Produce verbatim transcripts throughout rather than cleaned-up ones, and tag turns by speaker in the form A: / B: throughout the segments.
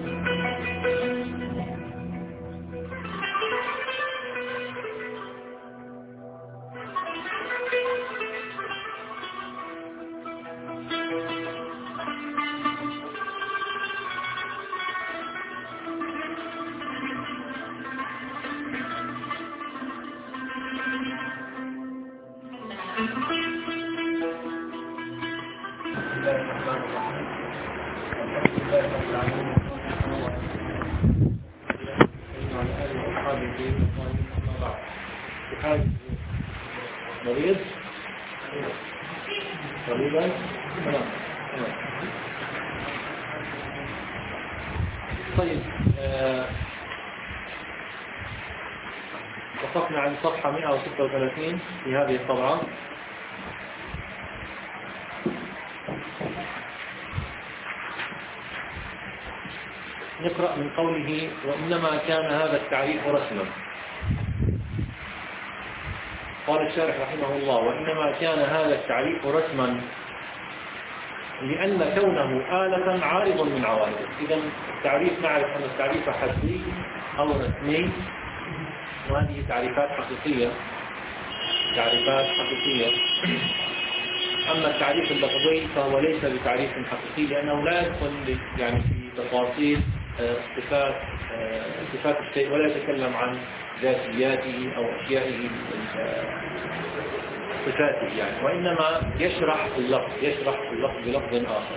A: مريض مريضا تمام. طيب آه، وقفنا عن صفحة مئة وستة وثلاثين في هذه الطبعة. نقرأ من قوله: وإنما كان هذا التعريف رسما. قال الشارح رحمه الله: وإنما كان هذا التعريف رسما لأن كونه آلة عارض من عوارضه. إذا التعريف نعرف أن التعريف حسي أو رسمي، وهذه تعريفات حقيقية تعريفات حقيقية أما التعريف اللفظي فهو ليس بتعريف حقيقي، لأنه لا يدخل يعني في تفاصيل صفات صفات الشيء، ولا يتكلم عن ذاتياته أو أشيائه صفاته يعني، وإنما يشرح اللفظ يشرح اللفظ بلفظ آخر.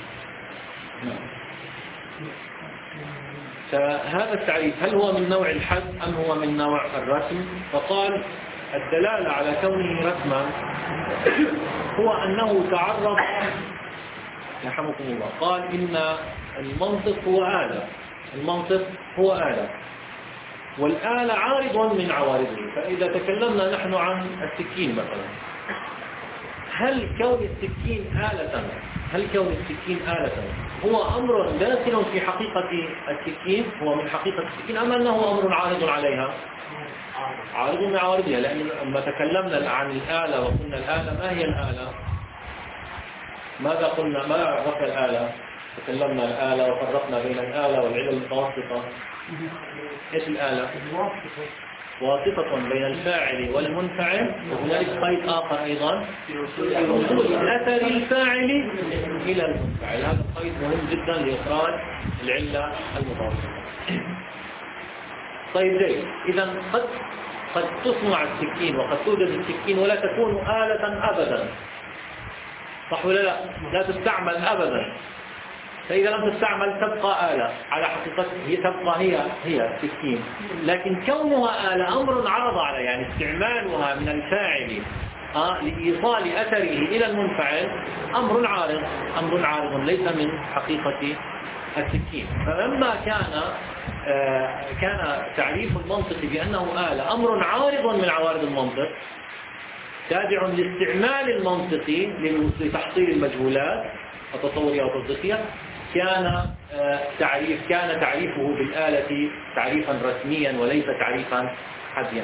A: فهذا التعريف هل هو من نوع الحد أم هو من نوع الرسم؟ فقال: الدلالة على كونه رسما هو أنه تعرض، يرحمكم الله، قال إن المنطق هو آلة المنطق هو آلة والآلة عارض من عوارضه. فإذا تكلمنا نحن عن السكين مثلا، هل كون السكين آلة هل كون السكين آلة هو أمر داخل في حقيقة السكين، هو من حقيقة السكين، أم أنه أمر عارض عليها؟ عارض من عوارضها. لأن لما تكلمنا عن الآلة وقلنا الآلة، ما هي الآلة؟ ماذا قلنا؟ ما عرفنا الآلة؟ تكلمنا الآلة وفرقنا بين الآلة والعلة المتوسطة. ايش الآلة؟ واسطة بين الفاعل والمنفعل، وهنالك قيد آخر أيضا: وصول أثر الفاعل إلى المنفعل. هذا القيد مهم جدا لإخراج العلة المتوسطة. طيب ليه؟ إذا قد قد تصنع السكين وقد توجد السكين ولا تكون آلة أبدا، صح ولا لا؟ لا تستعمل أبدا. فإذا لم تستعمل تبقى آلة على حقيقتها، هي تبقى هي هي السكين، لكن كونها آلة أمر عرض على يعني استعمالها من الفاعل آه لإيصال أثره إلى المنفعل أمر عارض أمر عارض ليس من حقيقة السكين. فلما كان آه كان تعريف المنطق بأنه آلة أمر عارض من عوارض المنطق، تابع لاستعمال المنطق لتحصيل المجهولات التصورية والتصديقية، كان تعريف كان تعريفه بالآلة تعريفا رسميا وليس تعريفا حديا.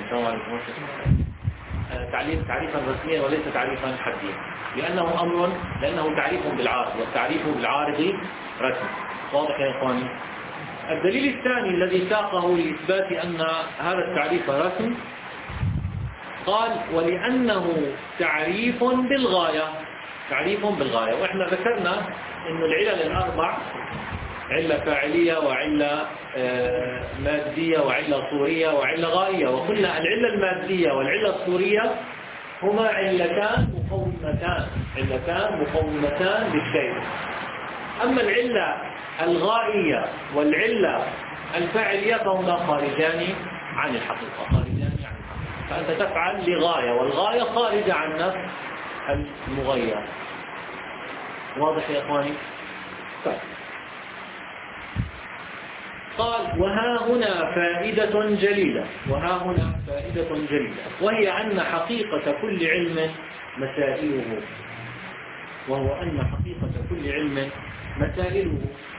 A: تعريف تعريفا رسميا وليس تعريفا حديا، لأنه أمر لأنه تعريف بالعارض، والتعريف بالعارض رسم. واضح يا إخواني؟ الدليل الثاني الذي ساقه لإثبات أن هذا التعريف رسم، قال: ولأنه تعريف بالغاية تعريف بالغاية. وإحنا ذكرنا أن العلل الأربع، علة فاعلية وعلة مادية وعلة صورية وعلة غائية، وقلنا العلة المادية والعلة الصورية هما علتان مقومتان علتان مقومتان للشيء. أما العلة الغائية والعلة الفاعلية فهما خارجان عن الحقيقة خارجان عن الحقيقة فأنت تفعل لغاية، والغاية خارجة عن نفس المغير. واضح يا إخواني؟ طيب. قال: وها هنا فائدة جليلة وها هنا فائدة جليلة وهي أن حقيقة كل علم مسائله وهو أن حقيقة كل علم مسائله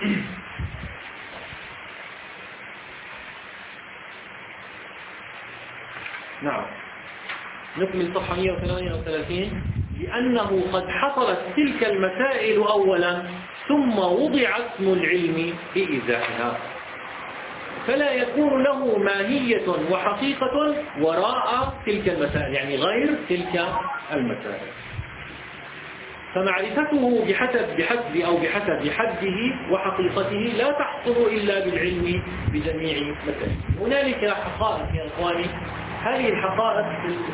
A: نعم. نكمل صفحة مئة وثمانية وثلاثين. لأنه قد حصلت تلك المسائل أولا ثم وضع اسم العلم في إيضاحها، فلا يكون له ماهية وحقيقة وراء تلك المسائل، يعني غير تلك المسائل. فمعرفته بحسب بحسب أو بحسب حده وحقيقته لا تحصل إلا بالعلم بجميع مسائل. هنالك حقائق يا إخواني، هذه الحقائق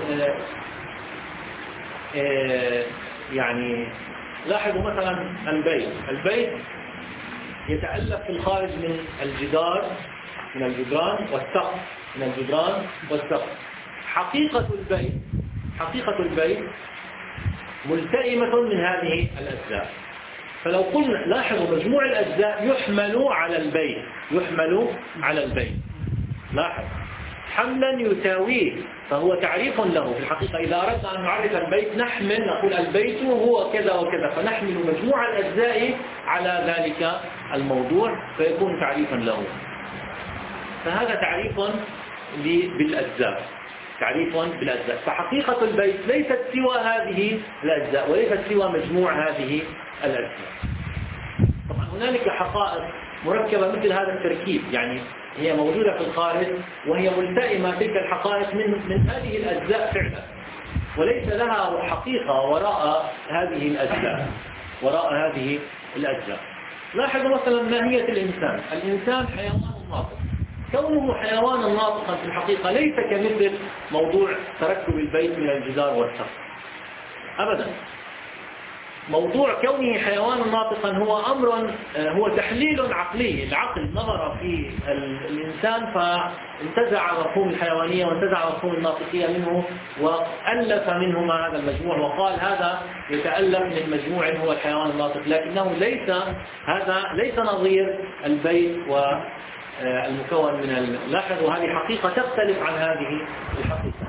A: يعني لاحظوا مثلا البيت البيت يتألف في الخارج من الجدار من الجدران والسقف من الجدران والسقف. حقيقة البيت حقيقة البيت ملتئمة من هذه الأجزاء. فلو قلنا لاحظوا مجموع الأجزاء يحمل على البيت يحمل على البيت لاحظ حملا يساويه، فهو تعريف له في الحقيقة. إذا أردنا أن نعرف البيت نحمل نقول البيت هو كذا وكذا، فنحمل مجموع الأجزاء على ذلك الموضوع فيكون تعريفا له. فهذا تعريف بالأجزاء تعريف بالأجزاء. فحقيقة البيت ليست سوى هذه الأجزاء وليست سوى مجموع هذه الأجزاء. طبعا هنالك حقائق مركبة مثل هذا التركيب، يعني هي موجودة في الخارج وهي ملتئمة تلك الحقائق من من هذه الأجزاء فعلا، وليس لها حقيقة وراء هذه الأجزاء وراء هذه الأجزاء. لاحظوا مثلا ماهية الإنسان. الإنسان حيوان ناطق، كونه حيوانا ناطقا في الحقيقة ليس كمثل موضوع تركب البيت من الجدار والسقف أبدا. موضوع كونه حيوانا ناطقا هو أمر هو تحليل عقلي. العقل نظر في الإنسان فانتزع مفهوم الحيوانية وانتزع مفهوم الناطقية منه وألف منهما هذا المجموع وقال هذا يتألف من مجموع هو الحيوان الناطق، لكنه ليس هذا ليس نظير البيت و المكون من. لاحظوا هذه حقيقة تختلف عن هذه الحقيقة.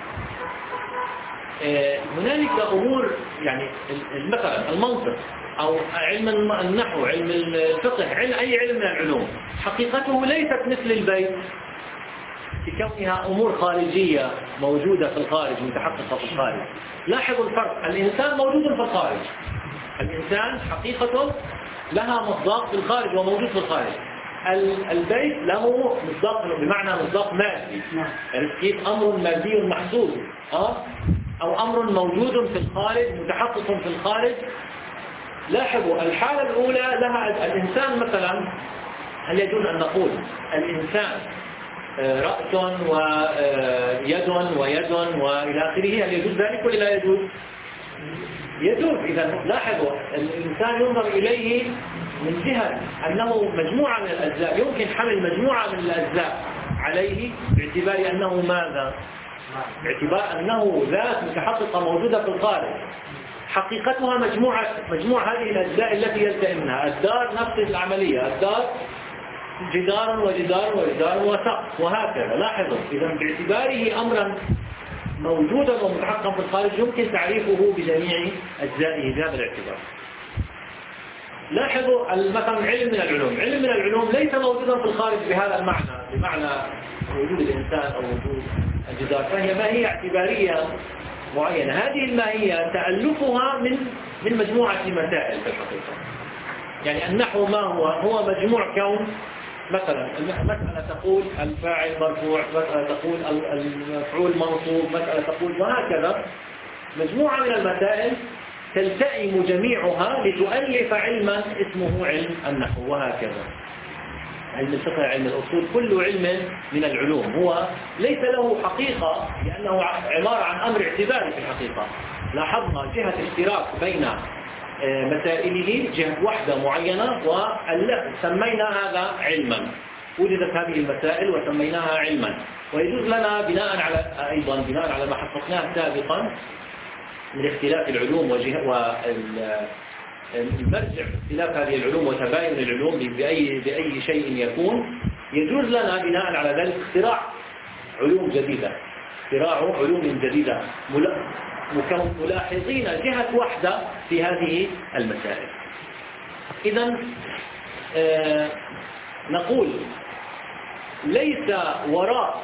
A: هنالك أمور يعني مثلا المنطق أو علم النحو، علم الفقه، علم أي علم من العلوم، حقيقته ليست مثل البيت في كونها أمور خارجية موجودة في الخارج متحققة في الخارج. لاحظوا الفرق. الإنسان موجود في الخارج، الإنسان حقيقة لها مصداق في الخارج وموجود في الخارج. البيت له مصداق بمعنى مصداق مادي، يعني كيف أمر مادي محسوس أه؟ أو أمر موجود في الخارج متحقق في الخارج. لاحظوا الحالة الأولى لها الإنسان مثلا، هل يجوز أن نقول الإنسان رأس ويد ويد وإلى آخره؟ هل يجوز ذلك ولا لا يجوز؟ يجوز. إذا لاحظوا الإنسان ينظر إليه من جهة أنه مجموعة من الأجزاء، يمكن حمل مجموعة من الأجزاء عليه باعتبار أنه ماذا؟ باعتبار أنه ذات متحققة موجودة في الخارج، حقيقتها مجموعة مجموع هذه الأجزاء التي يلتئم منها. الدار نفس العملية، الدار جدار وجدار وجدار وسقف وهكذا. لاحظوا إذا باعتباره أمرا موجودا ومتحققا في الخارج يمكن تعريفه بجميع أجزائه بهذا الاعتبار. لاحظوا مثلا علم من العلوم، علم من العلوم ليس موجودا في الخارج بهذا المعنى، بمعنى وجود الإنسان أو وجود الجدار، فهي ماهية اعتبارية معينة. هذه الماهية تألفها من من مجموعة مسائل في الحقيقة. يعني النحو ما هو؟ هو مجموع كون مثلا مسألة تقول الفاعل مرفوع، مسألة تقول المفعول منصوب، مسألة تقول وهكذا، مجموعة من المسائل تلتئم جميعها لتؤلف علما اسمه علم النحو وهكذا. علم الفقه، علم الأصول، كل علم من العلوم هو ليس له حقيقة لأنه عبارة عن أمر اعتباري في الحقيقة. لاحظنا جهة اشتراك بين مسائله، جهة وحدة معينة وسمينا هذا علما. وجدت هذه المسائل وسميناها علما، ويجوز لنا بناء على أيضا بناء على ما حققناه سابقا من اختلاف العلوم والمرجع اختلاف هذه العلوم وتباين العلوم بأي بأي شيء يكون، يجوز لنا بناء على ذلك اختراع علوم جديدة، اختراع علوم جديدة ملاحظين جهة واحدة في هذه المسائل. إذن آه نقول ليس وراء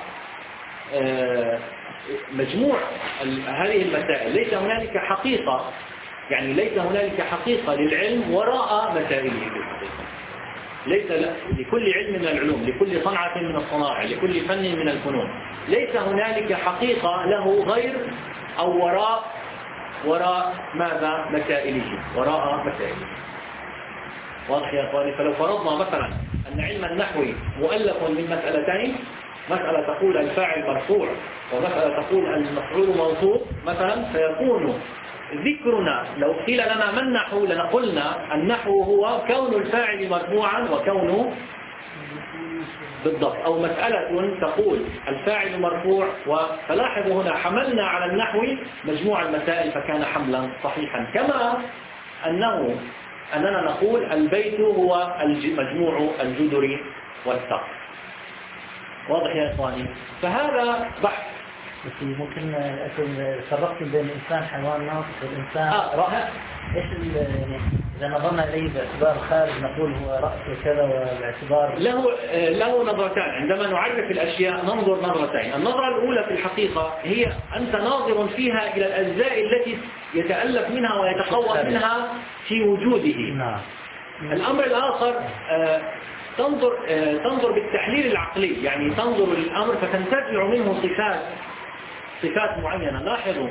A: آه مجموع هذه المسائل ليس هنالك حقيقة يعني ليس هنالك حقيقة للعلم وراء مسائله في الحقيقة. ليس لكل علم من العلوم، لكل صنعة من الصنائع، لكل فن من الفنون، ليس هنالك حقيقة له غير أو وراء وراء ماذا؟ مسائله، وراء مسائله. واضح يا أخواني؟ فلو فرضنا مثلا أن علم النحو مؤلف من مسألتين، مسألة تقول الفاعل مرفوع ومسألة تقول المفعول منصوب مثلا، فيكون ذكرنا لو قيل لنا ما النحو لنقولنا النحو هو كون الفاعل مرفوعا وكونه بالضبط، أو مسألة تقول الفاعل مرفوع. فلاحظوا هنا حملنا على النحو مجموع المسائل فكان حملا صحيحا، كما أنه أننا نقول البيت هو مجموع الجدر والسقف. واضح يا إخواني؟ فهذا بحث.
B: بس ممكن أكون فرقت بين الإنسان حيوان ناطق والإنسان
A: آه.
B: رأس. إيش يعني إذا نظرنا إليه باعتبار خارج نقول هو رأس وكذا، وباعتبار
A: له له نظرتان. عندما نعرف الأشياء ننظر نظرتين. النظرة الأولى في الحقيقة هي أنت ناظر فيها إلى الأجزاء التي يتألف منها ويتقوى منها في وجوده.
B: نعم.
A: الأمر الآخر تنظر تنظر بالتحليل العقلي، يعني تنظر للأمر فتنتزع منه صفات صفات معينة. لاحظوا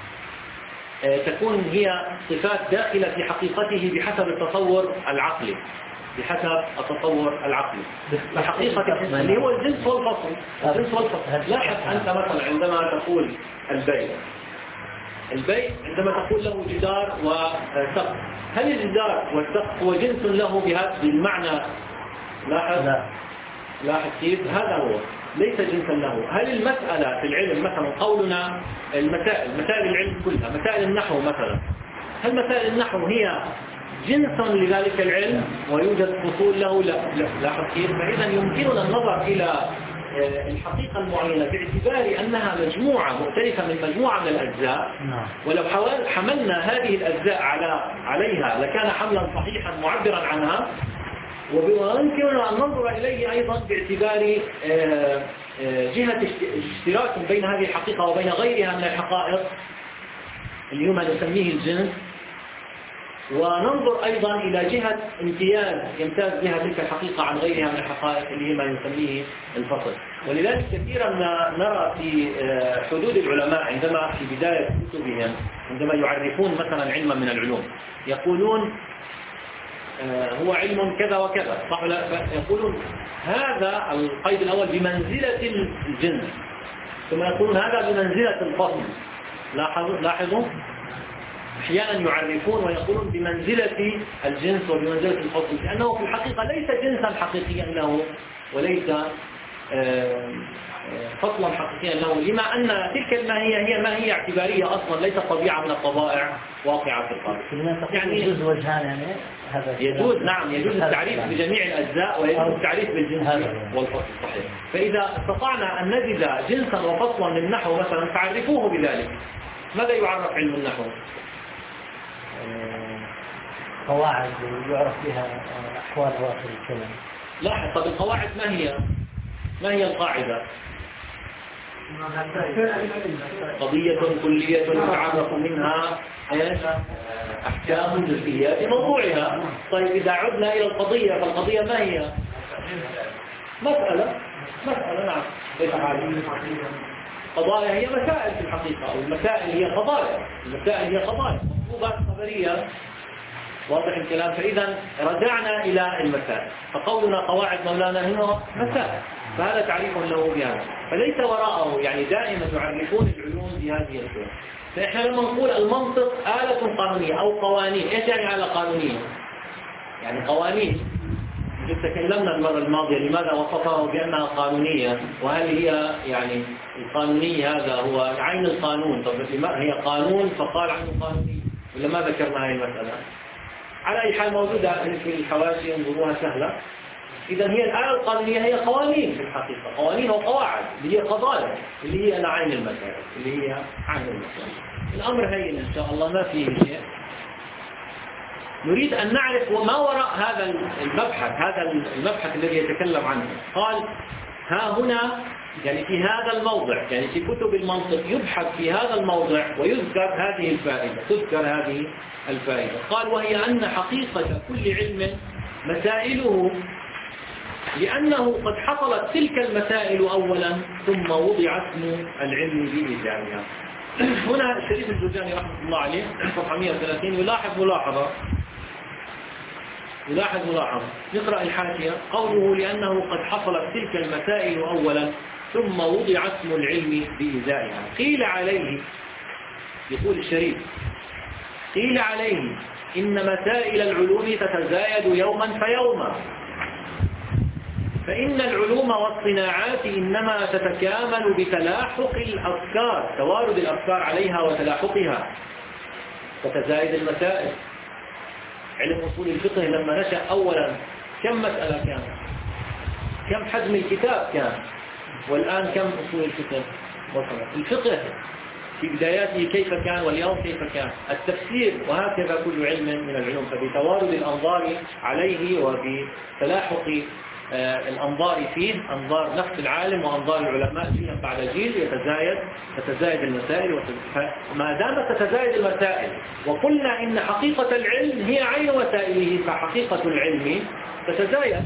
A: تكون هي صفات داخلة في حقيقته بحسب التصور العقلي، بحسب التصور العقلي بحقيقة اللي هو الجنس والفصل. الجنس والفصل. لاحظ أنت مثلا عندما تقول البيت، البيت عندما تقول له جدار وسقف، هل الجدار والسقف هو جنس له بهذا المعنى؟ لاحظ
B: لا.
A: لاحظ كيف هذا هو ليس جنسا له. هل المسألة في العلم مثلا قولنا المسائل مسائل العلم كلها، مسائل النحو مثلا، هل مسائل النحو هي جنسا لذلك العلم ويوجد فصول له؟ لا. لاحظ كيف؟ فإذا يمكننا النظر إلى الحقيقة المعينة باعتبار أنها مجموعة مختلفة من مجموعة من الأجزاء، ولو حملنا هذه الأجزاء على عليها لكان حملا صحيحا معبرا عنها. ويمكننا أن ننظر إليه أيضا باعتبار جهة اشتراك بين هذه الحقيقة وبين غيرها من الحقائق اللي هو ما نسميه الجنس، وننظر أيضا إلى جهة امتياز يمتاز بها تلك الحقيقة عن غيرها من الحقائق اللي هي ما نسميه الفصل. ولذلك كثيرا ما نرى في حدود العلماء عندما في بداية كتبهم عندما يعرفون مثلا علما من العلوم يقولون هو علم كذا وكذا، صح ولا؟ يقولون هذا القيد الأول بمنزلة الجنس، ثم يقولون هذا بمنزلة الفصل. لاحظوا لاحظوا أحيانا يعرفون ويقولون بمنزلة الجنس وبمنزلة الفصل، لأنه في الحقيقة ليس جنسا حقيقيا له وليس فصلا حقيقيا له، لما أن تلك الماهية هي ماهية اعتبارية أصلا، ليست طبيعة من الطبائع واقعة في القلب.
B: يعني يجوز وجهان، يعني هذا
A: يجوز نعم يجوز التعريف بجميع الأجزاء ويجوز التعريف بالجنس والفصل. صحيح. فإذا استطعنا أن نجد جنسا وفصلا للنحو مثلا فعرفوه بذلك. ماذا يعرف علم النحو؟
B: قواعد يعرف بها أحوال أواخر الكلام.
A: لاحظ. طب القواعد ما هي؟ ما هي القاعدة؟ قضية كلية يتعرف منها أحكام جزئيات موضوعها. طيب إذا عدنا إلى القضية فالقضية ما هي؟ مسألة مسألة نعم. قضايا هي مسائل في الحقيقة، أو المسائل هي قضايا، المسائل هي قضايا مطلوبات خبرية. واضح الكلام؟ فإذا رجعنا إلى المسائل، فقولنا قواعد مولانا هنا مسائل، فهذا تعريف له بهذا، فليس وراءه يعني دائما يعرفون العلوم بهذه الصورة. فإحنا لما نقول المنطق آلة قانونية أو قوانين، إيش يعني آلة قانونية؟ يعني قوانين تكلمنا المرة الماضية لماذا وصفه بأنها قانونية، وهل هي يعني القانوني هذا هو عين القانون؟ طب هي قانون فقال عنه قانوني ولا ما ذكرنا هذه المسألة؟ على أي حال موجودة في الحواشي ينظروها سهلة. إذا هي الآلة القانونية هي قوانين في الحقيقة، قوانين وقواعد اللي هي قضايا اللي هي عين المسائل اللي هي عين المسائل. الأمر هين إن شاء الله ما فيه شيء. نريد أن نعرف ما وراء هذا المبحث، هذا المبحث الذي يتكلم عنه. قال ها هنا يعني في هذا الموضع، يعني في كتب المنطق يبحث في هذا الموضع ويذكر هذه الفائدة، تذكر هذه الفائدة. قال وهي أن حقيقة كل علم مسائله، لأنه قد حصلت تلك المسائل أولا ثم وضع اسم العلم بإيجابها. هنا الشريف الجرجاني رحمه الله عليه صفحة مئة وثلاثين يلاحظ ملاحظة يلاحظ ملاحظة نقرأ الحاشية. قوله لأنه قد حصلت تلك المسائل أولا ثم وضع اسم العلم بإزائها. قيل عليه، يقول الشريف، قيل عليه إن مسائل العلوم تتزايد يوما فيوما، فإن العلوم والصناعات إنما تتكامل بتلاحق الأفكار، توارد الأفكار عليها وتلاحقها، تتزايد المسائل. علم أصول الفقه لما نشأ أولا كم مسألة كان؟ كم حجم الكتاب كان؟ والآن كم أصول الفقه وصلت؟ الفقه في بداياته كيف كان واليوم كيف كان؟ التفسير، وهكذا كل علم من العلوم. فبتوارد الأنظار عليه وبتلاحق الأنظار فيه، أنظار نفس العالم وأنظار العلماء جيلا بعد جيل، يتزايد تتزايد المسائل. ما دامت تتزايد المسائل وقلنا إن حقيقة العلم هي عين مسائله، فحقيقة العلم تتزايد.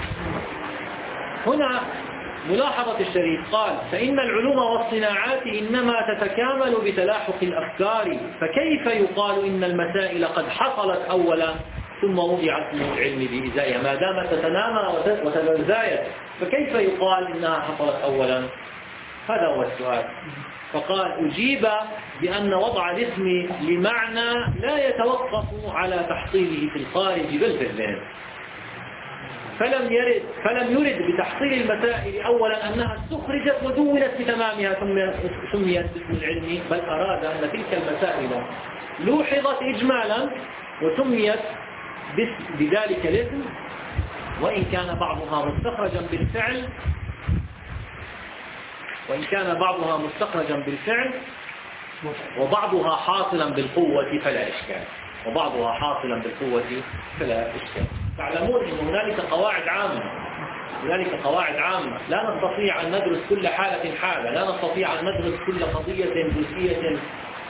A: هنا ملاحظة الشريف قال فإن العلوم والصناعات إنما تتكامل بتلاحق الأفكار، فكيف يقال إن المسائل قد حصلت أولا ثم وضع اسم العلم بإزائها؟ ما دامت تتنامى وتتزايد فكيف يقال إنها حصلت أولا؟ هذا هو السؤال. فقال أجيب بأن وضع الاسم لمعنى لا يتوقف على تحصيله في الخارج بل في الذهن، فلم يرد فلم يرد بتحصيل المسائل أولا أنها استخرجت ودونت بتمامها سميت باسم العلم، بل أراد أن تلك المسائل لوحظت إجمالا وسميت بذلك الاسم، وإن كان بعضها مستخرجا بالفعل وإن كان بعضها مستخرجا بالفعل وبعضها حاصلا بالقوة فلا إشكال وبعضها حاصلا بالقوة فلا إشكال. تعلمون أن هنالك قواعد عامة هنالك قواعد عامة لا نستطيع أن ندرس كل حالة حالة، لا نستطيع أن ندرس كل قضية جزئية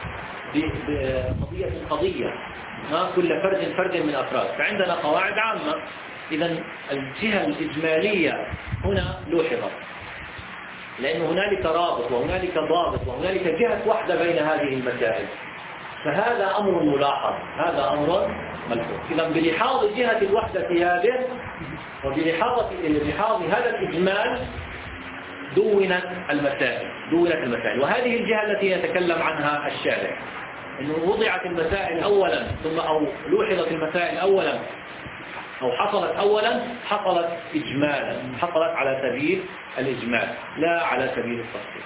A: بقضية قضية، كل فرد فرد من أفراد. فعندنا قواعد عامة. إذن الجهة الإجمالية هنا لوحظت، لأن هنالك رابط وهنالك ضابط وهنالك جهة واحدة بين هذه المسائل، فهذا أمر ملاحظ، هذا أمر ملحوظ. إذن بلحاظ جهة الوحدة هذه وبلحاظ لحاظ هذا الإجمال دونت المسائل دونت المسائل وهذه الجهة التي يتكلم عنها الشارع، أنه وضعت المسائل أولا ثم أو لوحظت المسائل أولا أو حصلت أولا، حصلت إجمالا، حصلت على سبيل الإجمال لا على سبيل التفصيل.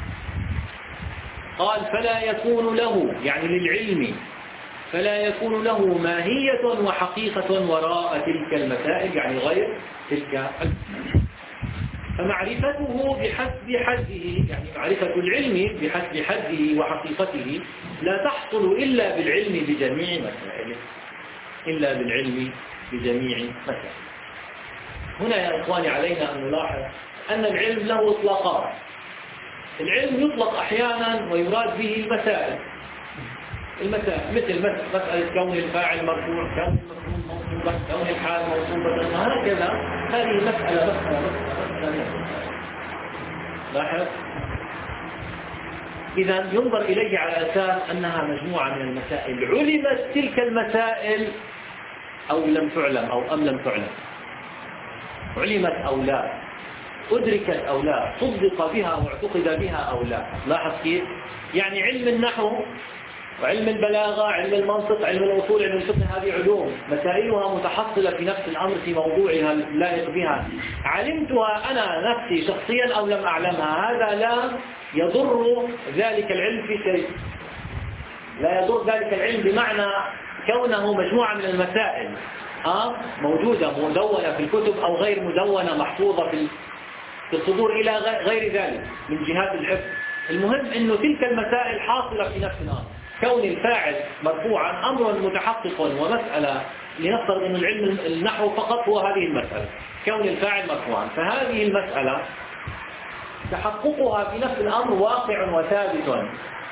A: قال فلا يكون له، يعني للعلم، فلا يكون له ماهية وحقيقة وراء تلك المسائل، يعني غير تلك المسائل. فمعرفته بحسب حده، يعني معرفة العلم بحسب حده وحقيقته لا تحصل إلا بالعلم بجميع مسائله إلا بالعلم بجميع مسائله. هنا يا إخواني علينا أن نلاحظ أن العلم له إطلاقات. العلم يطلق أحيانا ويراد به المسائل المسائل مثل مسألة كون الفاعل مرفوع، كون المفعول موصوفا، كون الحال موصوفة، وهكذا. هذه مسألة مسألة مسألة لاحظ. إذا ينظر إليه على أساس أنها مجموعة من المسائل، علمت تلك المسائل أو لم تعلم أو أم لم تعلم، علمت أو لا، أدركت أو لا، صدق بها واعتقد بها أو لا. لاحظ كيف؟ يعني علم النحو وعلم البلاغة، علم المنطق، علم الأصول، علم الفقه، هذه علوم مسائلها متحصلة في نفس الأمر في موضوعها اللائق بها، علمتها أنا نفسي شخصيا أو لم أعلمها، هذا لا يضر ذلك العلم في شيء، لا يضر ذلك العلم بمعنى كونه مجموعة من المسائل آه موجودة مدونة في الكتب أو غير مدونة محفوظة في الصدور إلى غير ذلك من جهات الحفظ. المهم أنه تلك المسائل حاصلة في نفس الأمر. كون الفاعل مرفوعا أمر متحقق ومسألة، لنفترض أن العلم النحو فقط هو هذه المسألة، كون الفاعل مرفوعا، فهذه المسألة تحققها في نفس الأمر واقع وثابت.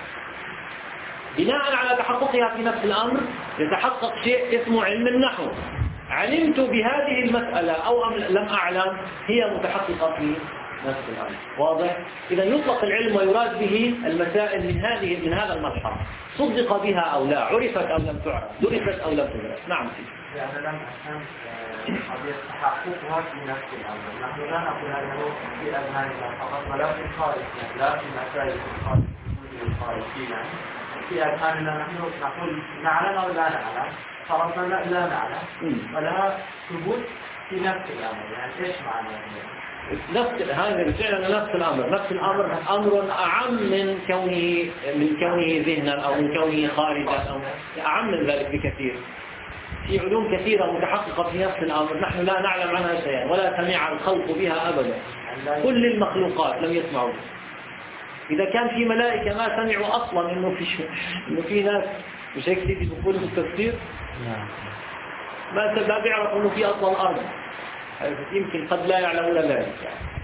A: بناء على تحققها في نفس الأمر يتحقق شيء اسمه علم النحو. علمت بهذه المسألة أو لم أعلم، هي متحققة في نفس الأمر. واضح؟ إذا يطلق العلم ويراد به المسائل من هذه من هذا الملحظ، صدق بها أو لا، عرفت أو لم تعرف، درست أو لم تدرس. نعم.
C: يعني لم أفهم قضية تحققها في نفس الأمر. نحن لا نقول أنه في أذهاننا فقط ولا في الخارج، لا في مسائل الخارج الخارجية. في أذهاننا نحن نقول نعلم أو لا نعلم، فرضنا لا, لا نعلم، ولا ثبوت في نفس الأمر. يعني إيش معنى
A: نفس هذا فعلا نفس الأمر. نفس الأمر أمر أعم من كونه من كونه ذهنا أو من كونه خارجا، أو أعم من ذلك بكثير. في علوم كثيرة متحققة في نفس الأمر نحن لا نعلم عنها شيئا ولا سمع الخلق بها أبدا. كل المخلوقات لم يسمعوا. إذا كان في ملائكة ما سمعوا أصلا إنه في إنه في ناس، مش هيك سيدي بقول في التفسير ما ما بيعرفوا إنه في أصلا الأرض. يمكن قد لا يعلمون ذلك.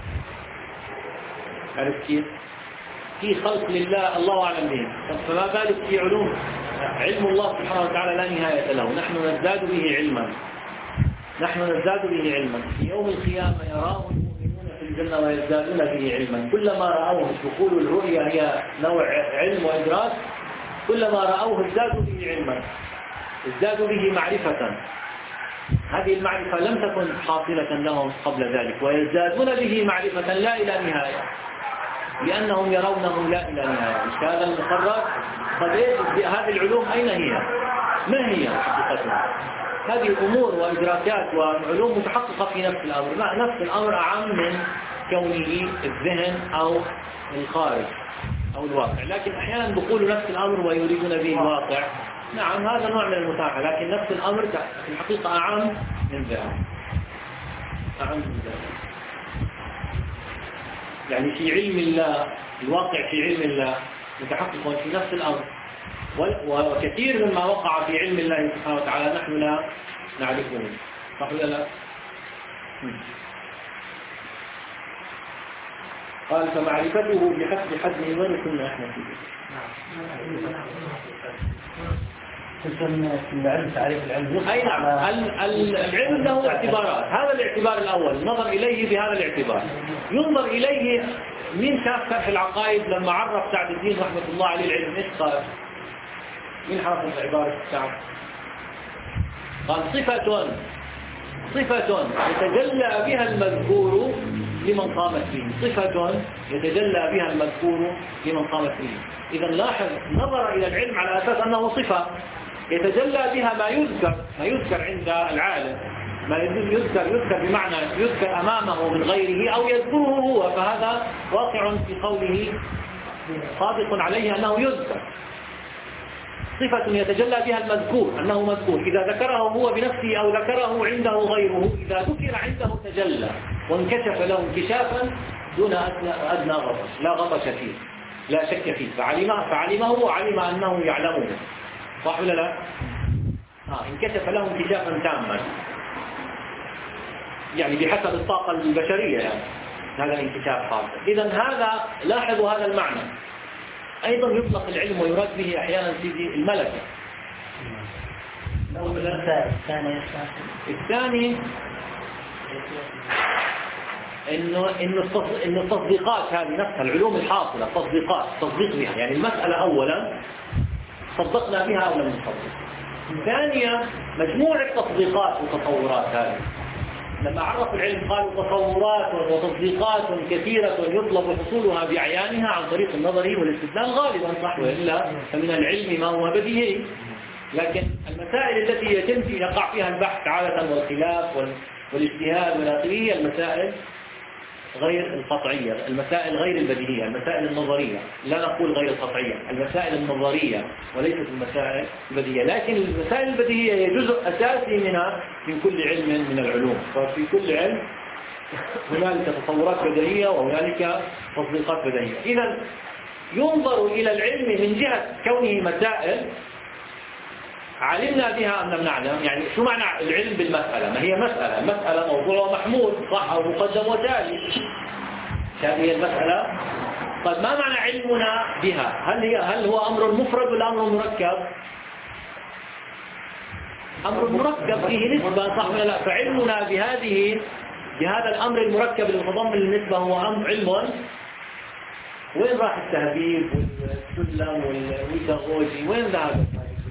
A: عرفت كيف؟ في خلق لله الله أعلم به، فما بالك في علوم علم الله سبحانه وتعالى لا نهاية له. نحن نزداد به علما، نحن نزداد به علما. في يوم القيامة يراه المؤمنون في الجنة ويزدادون به علما. كلما رأوه دخول الرؤيا هي نوع علم وإدراك، كلما رأوه ازدادوا به علما، ازدادوا به معرفة. هذه المعرفة لم تكن حاصلة لهم قبل ذلك، ويزدادون به معرفة لا إلى نهاية، لأنهم يرونه لا إلى نهاية. مش هذا المقرر؟ طيب هذه العلوم أين هي؟ ما هي حقيقتها؟ هذه أمور وإدراكات وعلوم متحققة في نفس الأمر. لا، نفس الأمر أعم من كونه الذهن أو الخارج أو الواقع. لكن أحيانا بيقولوا نفس الأمر ويريدون به الواقع. نعم، هذا نوع من المتاحة، لكن نفس الأمر في الحقيقة أعم من ذلك. أعم من ذلك. يعني في علم الله، الواقع في علم الله متحقق في نفس الأمر، وكثير مما وقع في علم الله سبحانه وتعالى نحن لا نعرفه. صح ولا لا؟ قال فمعرفته بحسب حجمه وين كنا احنا فيه.
B: العلم تعريف العلم.
A: أي نعم، العلم له اعتبارات. هذا الاعتبار الأول النظر إليه بهذا الاعتبار. ينظر إليه من شاف شرح العقائد لما عرف سعد الدين رحمة الله عليه العلم ايش قال؟ من حرف عبارة السعد؟ قال صفة صفة يتجلى بها المذكور لمن قامت به. صفة يتجلى بها المذكور لمن قامت به. إذا لاحظ نظر إلى العلم على أساس أنه صفة يتجلى بها ما يذكر ما يذكر عند العالم، ما يذكر يذكر بمعنى يذكر أمامه من غيره أو يذكره هو، فهذا واقع في قوله صادق عليه أنه يذكر. صفة يتجلى بها المذكور أنه مذكور، إذا ذكره هو بنفسه أو ذكره عنده غيره، إذا ذكر عنده تجلى وانكشف له انكشافا دون أدنى غطش، لا غطش فيه، لا شك فيه، فعلمه فعلمه وعلم أنه يعلمه. صح ولا لا؟ آه انكشف له انكشافا تاما، يعني بحسب الطاقة البشرية، يعني هذا انكشاف خاص. إذا هذا لاحظوا هذا المعنى. أيضا يطلق العلم ويراد به أحيانا سيدي الملكة. الثاني إنه إنه إنه التصديقات هذه نفسها العلوم الحاصلة، تصديقات تصديق بها، يعني المسألة أولا صدقنا بها أو لم نصدق. ثانيا مجموع التصديقات والتصورات هذه. لما عرف العلم قالوا تصورات وتصديقات كثيرة يطلب حصولها بعيانها عن طريق النظر والاستدلال غالبا، صح وإلا فمن العلم ما هو بديهي. لكن المسائل التي يتم يقع فيها البحث عادة والخلاف والاجتهاد والآخرية المسائل غير القطعية، المسائل غير البديهية، المسائل النظرية، لا نقول غير القطعية، المسائل النظرية وليست المسائل البديهية. لكن المسائل البديهية هي جزء أساسي منها من كل علم من العلوم، ففي كل علم هنالك تصورات بديهية وهنالك تصديقات بديهية. إذا ينظر إلى العلم من جهة كونه مسائل علمنا بها أم لم نعلم. يعني شو معنى العلم بالمسألة؟ ما هي مسألة؟ مسألة موضوع ومحمول، صح، أو مقدم وتالي. هذه المسألة. طيب ما معنى علمنا بها؟ هل هي هل هو أمر مفرد ولا أمر مركب؟ أمر مركب فيه نسبة، صح ولا لا؟ فعلمنا بهذه بهذا الأمر المركب المتضمن للنسبة هو أمر علم. وين راح التهذيب والسلم والبيداغوجي؟ وين ذهب؟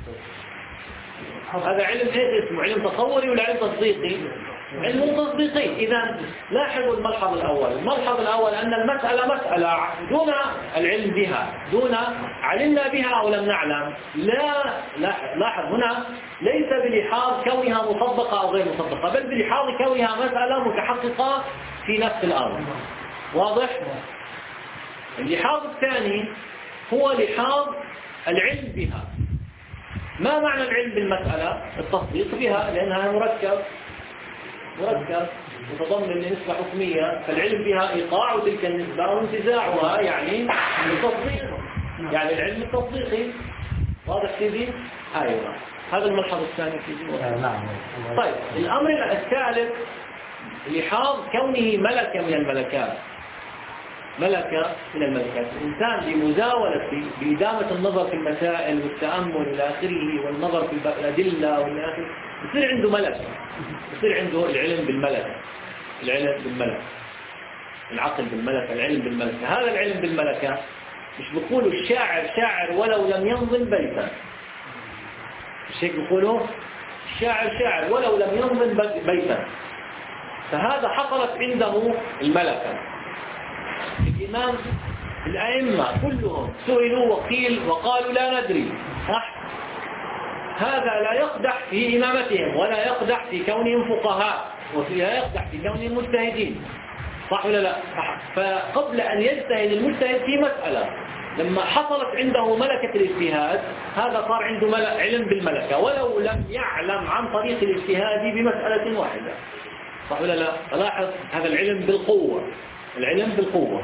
A: هذا علم ايش اسمه؟ علم تصوري ولا علم تصديقي؟ علم تصديقي. إذا لاحظوا الملحظ الأول، الملحظ الأول أن المسألة مسألة دون العلم بها، دون علمنا بها أو لم نعلم. لا لاحظ هنا ليس بلحاظ كونها مطبقة أو غير مطبقة، بل بلحاظ كونها مسألة متحققة في نفس الأمر. واضح؟ اللحاظ الثاني هو لحاظ العلم بها. ما معنى العلم بالمسألة؟ التصديق بها، لأنها مركب مركب متضمن لنسبة حكمية، فالعلم بها إيقاع تلك النسبة وانتزاعها يعني التصديق، يعني العلم التصديقي. واضح سيدي؟ أيوة، هذا الملحظ الثاني سيدي.
B: نعم.
A: طيب الأمر الثالث لحاظ كونه ملكة من الملكات، ملكة من الملكات. الإنسان بمزاولة بإدامة النظر في المسائل والتأمل إلى آخره والنظر في الأدلة والى آخره يصير عنده ملكة، يصير عنده العلم بالملكة، العلم بالملكة، العقل بالملكة، العلم بالملكة. هذا العلم بالملكة مش بيقولوا الشاعر شاعر ولو لم ينظم بيتا، مش هيك بيقولوا الشاعر شاعر ولو لم ينظم بيتا. فهذا حصلت عنده الملكة. الإمام الأئمة كلهم سئلوا وقيل وقالوا لا ندري، صح؟ هذا لا يقدح في إمامتهم ولا يقدح في كونهم فقهاء ولا يقدح في كونهم مجتهدين، صح ولا لا؟ فقبل أن يجتهد المجتهد في مسألة، لما حصلت عنده ملكة الاجتهاد هذا صار عنده علم بالملكة ولو لم يعلم عن طريق الاجتهاد بمسألة واحدة، صح ولا لا؟ فلاحظ هذا العلم بالقوة، العلم بالقوة.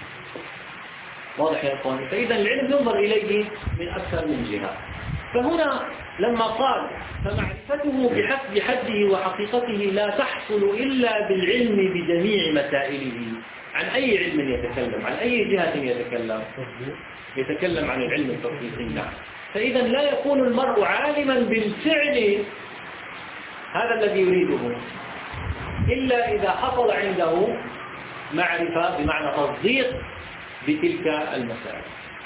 A: واضح يا إخواني؟ فإذا العلم ينظر إليه من أكثر من جهة. فهنا لما قال فمعرفته بحسب حده وحقيقته لا تحصل إلا بالعلم بجميع مسائله. عن أي علم يتكلم؟ عن أي جهة يتكلم؟ يتكلم عن العلم التطبيقي. فإذا لا يكون المرء عالما بالفعل هذا الذي يريده إلا إذا حصل عنده معرفة بمعنى تصديق بتلك المسائل،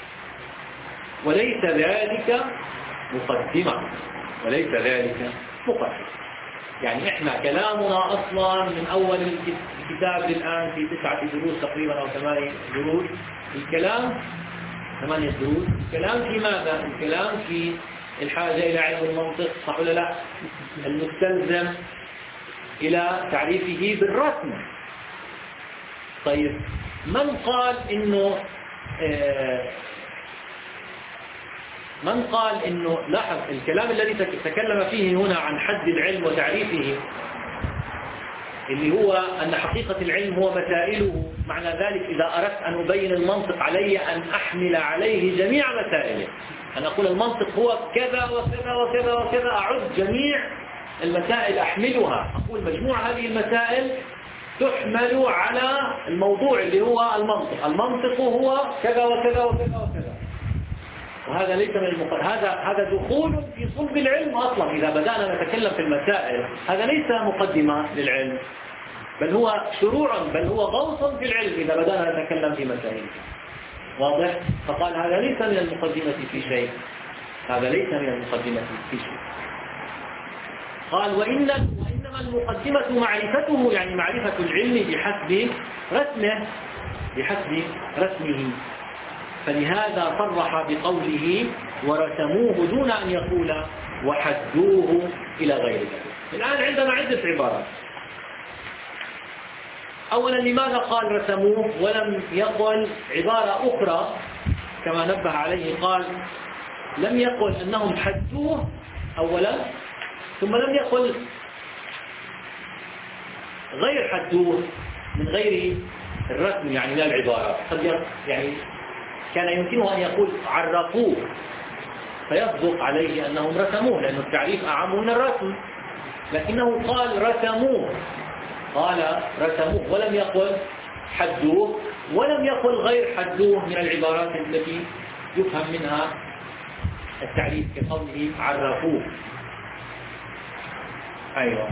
A: وليس ذلك مقدمة، وليس ذلك مقدمة. يعني إحنا كلامنا أصلا من أول الكتاب للآن في تسعة دروس تقريبا أو ثمانية دروس، الكلام ثمانية دروس، الكلام في ماذا؟ الكلام في الحاجة إلى علم المنطق، صح ولا لا؟ المستلزم إلى تعريفه بالرسم. طيب من قال إنه آه من قال إنه لاحظ الكلام الذي تكلم فيه هنا عن حد العلم وتعريفه اللي هو أن حقيقة العلم هو مسائله، معنى ذلك إذا أردت أن أبين المنطق علي أن أحمل عليه جميع مسائله، أن أقول المنطق هو كذا وكذا وكذا وكذا، أعد جميع المسائل أحملها، أقول مجموع هذه المسائل تحمل على الموضوع اللي هو المنطق، المنطق هو كذا وكذا وكذا وكذا. وهذا ليس من المقدمة، هذا هذا دخول في صلب العلم أصلا. إذا بدأنا نتكلم في المسائل هذا ليس مقدمة للعلم، بل هو شروع، بل هو غوص في العلم إذا بدأنا نتكلم في مسائل. واضح؟ فقال هذا ليس من المقدمة في شيء، هذا ليس من المقدمة في شيء. قال وإن وإنما المقدمة معرفته، يعني معرفة العلم بحسب رسمه، بحسب رسمه. فلهذا صرح بقوله ورسموه دون أن يقول وحدوه إلى غير ذلك. الآن عندنا عدة عبارات. أولا لماذا قال رسموه ولم يقل عبارة أخرى كما نبه عليه؟ قال لم يقل أنهم حدوه أولا، ثم لم يقل غير حدوه من غير الرسم، يعني لا العبارة. يعني كان يمكنه أن يقول عرفوه فيصدق عليه أنهم رسموه، لأن التعريف أعم من الرسم، لكنه قال رسموه، قال رسموه ولم يقل حدوه، ولم يقل غير حدوه من العبارات التي يفهم منها التعريف كقوله عرفوه. أيوة.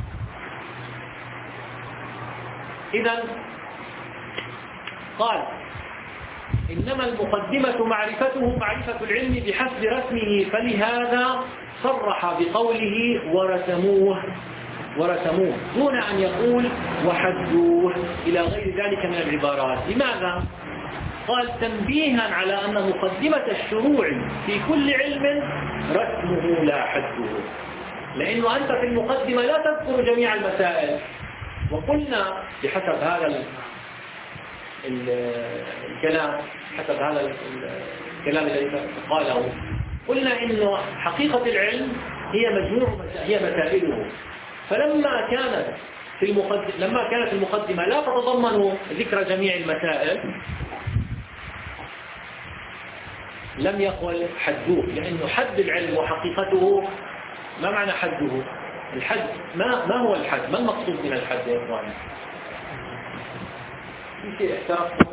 A: إذن قال إنما المقدمة معرفته معرفة العلم بحسب رسمه، فلهذا صرح بقوله ورسموه ورسموه دون أن يقول وحدوه إلى غير ذلك من العبارات. لماذا؟ قال تنبيها على أن مقدمة الشروع في كل علم رسمه لا حده، لأنه أنت في المقدمة لا تذكر جميع المسائل. وقلنا بحسب هذا الكلام حسب هذا الكلام الذي قاله، قلنا إنه حقيقة العلم هي مجموع هي مسائله. فلما كانت في المقدمة لما كانت المقدمة لا تتضمن ذكر جميع المسائل لم يقل حدوه، لأنه حد العلم وحقيقته ما معنى حده؟ الحد ما ما هو الحد؟ ما المقصود من الحد يا إخواني؟ في شيء احترقتم؟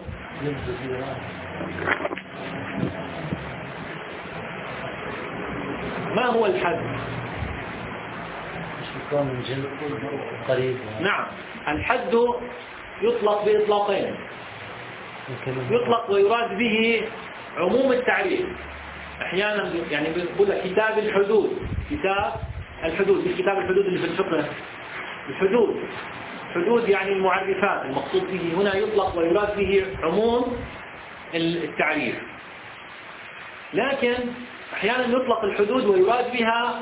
A: ما هو الحد؟
B: من جنس قريب.
A: نعم، الحد يطلق بإطلاقين، يطلق ويراد به عموم التعريف. أحيانا يعني بيقول لك كتاب الحدود، كتاب الحدود مش كتاب الحدود اللي في الفقه، الحدود حدود يعني المعرفات، المقصود به هنا يطلق ويراد به عموم التعريف. لكن أحيانا يطلق الحدود ويراد بها